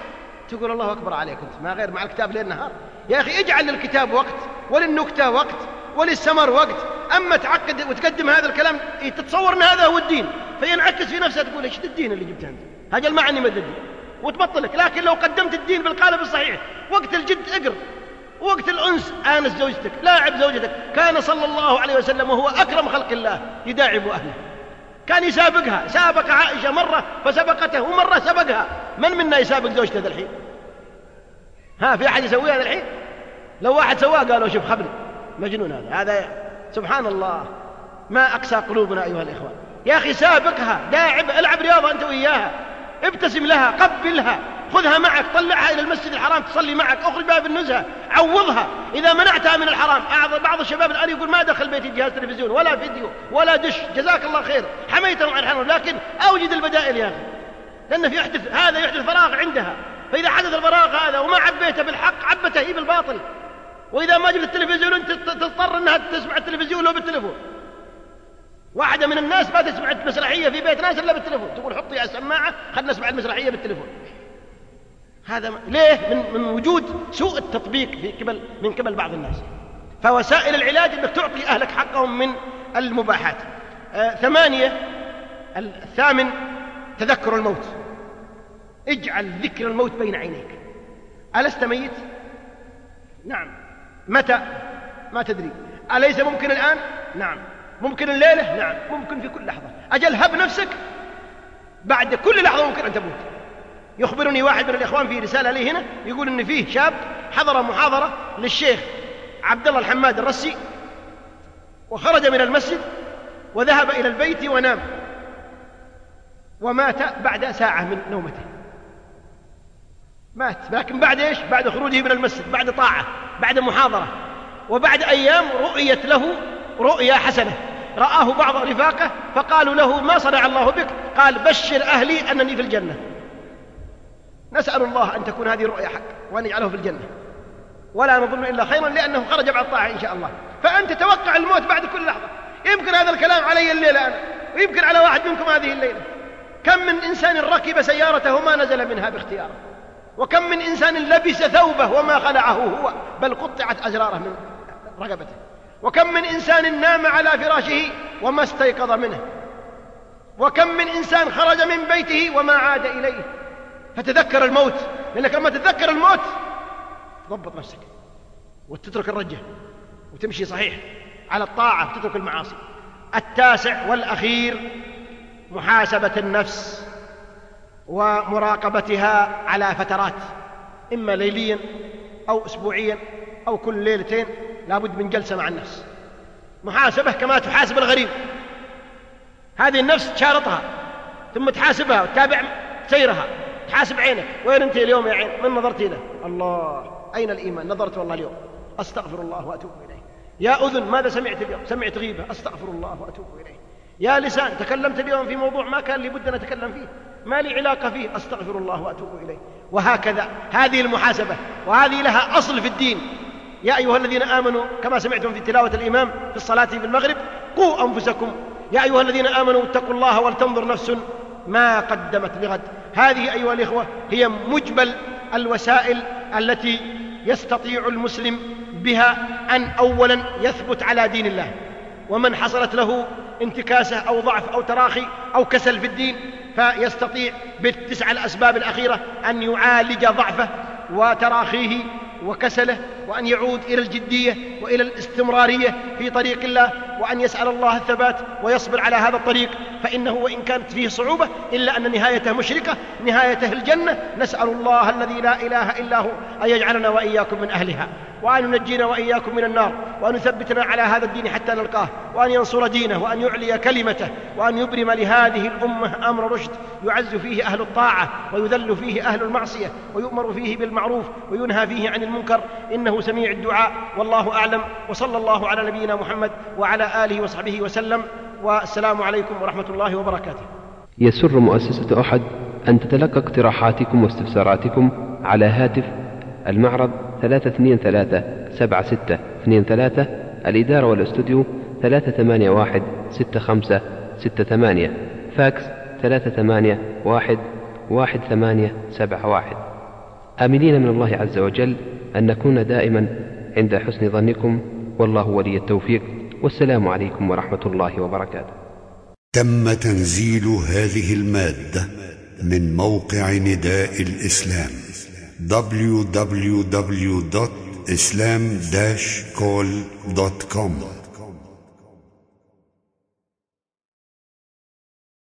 تقول الله أكبر عليك أنت، ما غير مع الكتاب ليل نهار. يا أخي اجعل للكتاب وقت، وللنكتة وقت، وللسمر وقت. أما تعقد وتقدم هذا الكلام تتصور أن هذا هو الدين، فينعكس في نفسه تقول إيش الدين اللي جبته أنت؟ هذا المعني مد الدين وتبطلك. لكن لو قدمت الدين بالقالب الصحيح، وقت الجد اقر، وقت الأنس آنس زوجتك، لاعب زوجتك. كان صلى الله عليه وسلم وهو أكرم خلق الله يداعب أهله، كان يسابقها. سابق عائشة مرة فسبقته، ومرة سبقها. من منا يسابق زوجته ذا الحين؟ ها في أحد يسويها ذا الحين؟ لو واحد سواه قالوا شوف خبري مجنون هذا سبحان الله. ما أقسى قلوبنا أيها الإخوان. يا أخي سابقها، داعب، العب رياضة أنت وياها، ابتسم لها، قبلها، خذها معك، طلعها إلى المسجد الحرام تصلي معك، أخرج بها بالنزهة، عوضها إذا منعتها من الحرام. بعض الشباب الآن يقول ما دخل بيتي جهاز تلفزيون ولا فيديو ولا دش، جزاك الله خير، حميتهم عن الحرام. لكن أوجد البدائل يا أخي، لأنه هذا يحدث فراغ عندها. فإذا حدث الفراغ هذا وما عبيته بالحق عبته هي بالباطل. وإذا ما جبت التلفزيون أنت تضطر أنها تسمع التلفزيون لو بالتلفون. واحدة من الناس ما تسمع المسرحية في بيت ناس إلا بالتلفون، تقول حطي على السماعة خلنا نسمع المسرحية بالتلفون. هذا ليه؟ من وجود سوء التطبيق من قبل بعض الناس. فوسائل العلاج أنك تعطي أهلك حقهم من المباحات. 8. الثامن تذكر الموت. اجعل ذكر الموت بين عينيك. ألست ميت؟ نعم. متى؟ ما تدري. أليس ممكن الآن؟ نعم. ممكن الليلة؟ نعم. ممكن في كل لحظة. أجل هب نفسك، بعد كل لحظة ممكن أن تموت. يخبرني واحد من الإخوان في رسالة لي هنا يقول إن فيه شاب حضر محاضرة للشيخ عبد الله الحماد الرسي، وخرج من المسجد وذهب إلى البيت ونام، ومات بعد ساعة من نومته. مات، لكن بعد إيش؟ بعد خروجه من المسجد، بعد طاعة، بعد محاضرة. وبعد أيام رؤيت له رؤيا حسنة، رآه بعض رفاقه فقالوا له ما صنع الله بك؟ قال بشر أهلي أنني في الجنة. نسأل الله أن تكون هذه الرؤيا حق وأن يجعله في الجنة، ولا نظن إلا خيرا لأنه خرج بعد الطاعة إن شاء الله. فأنت توقع الموت بعد كل لحظة. يمكن هذا الكلام علي الليلة أنا، ويمكن على واحد منكم هذه الليلة. كم من إنسان ركب سيارته وما نزل منها باختياره، وكم من إنسان لبس ثوبه وما خلعه هو، بل قطعت أزراره من رقبته. وكم من إنسان نام على فراشه وما استيقظ منه، وكم من إنسان خرج من بيته وما عاد إليه. فتذكر الموت، لأنك لما تتذكر الموت تضبط نفسك وتترك الرجة وتمشي صحيح على الطاعة وتترك المعاصي. 9 والأخير محاسبة النفس ومراقبتها على فترات، إما ليليا أو أسبوعيا أو كل ليلتين لابد من جلسة مع النفس. محاسبة كما تحاسب الغريب. هذه النفس تشارطها ثم تحاسبها وتتابع سيرها، تحاسب عينك، وين أنت اليوم يا عين؟ من نظرت له؟ الله، أين الإيمان؟ نظرت والله اليوم، أستغفر الله وأتوب إليه. يا أذن ماذا سمعت اليوم؟ سمعت غيبة، أستغفر الله وأتوب إليه. يا لسان تكلمت اليوم في موضوع ما كان لي بد أن أتكلم فيه، ما لي علاقة فيه، أستغفر الله وأتوب إليه. وهكذا هذه المحاسبة، وهذه لها أصل في الدين. يا أيها الذين آمنوا، كما سمعتم في تلاوة الإمام في الصلاة في المغرب، قوا أنفسكم يا أيها الذين آمنوا اتقوا الله ولتنظر نفس ما قدمت لغد. هذه أيها الإخوة هي مجمل الوسائل التي يستطيع المسلم بها أن أولا يثبت على دين الله، ومن حصلت له انتكاسة أو ضعف أو تراخي أو كسل في الدين فيستطيع ب9 الأسباب الأخيرة أن يعالج ضعفه وتراخيه وكسله، وأن يعود إلى الجدية وإلى الاستمرارية في طريق الله، وأن يسأل الله الثبات ويصبر على هذا الطريق، فإنه وإن كانت فيه صعوبة إلا أن نهايته مشرقة، نهايته الجنة. نسأل الله الذي لا إله إلا هو أن يجعلنا وإياكم من أهلها، وأن ينجينا وإياكم من النار، وأن يثبتنا على هذا الدين حتى نلقاه، وأن ينصر دينه، وأن يعلي كلمته، وأن يبرم لهذه الأمة أمر رشد يعز فيه أهل الطاعة ويذل فيه أهل المعصية، ويؤمر فيه بالمعروف وينهى فيه عن المنكر، إنه سميع الدعاء. والله أعلم، وصلى الله على نبينا محمد وعلى آله وصحبه وسلم، والسلام عليكم ورحمة الله وبركاته. يسر مؤسسة أحد أن تتلقى اقتراحاتكم واستفساراتكم على هاتف المعرض 323-7623، الإدارة والاستوديو 381-6568، فاكس 381-1871. آملين من الله عز وجل أن نكون دائما عند حسن ظنكم، والله ولي التوفيق. والسلام عليكم ورحمة الله وبركاته. تم تنزيل هذه المادة من موقع نداء الإسلام www.islam-call.com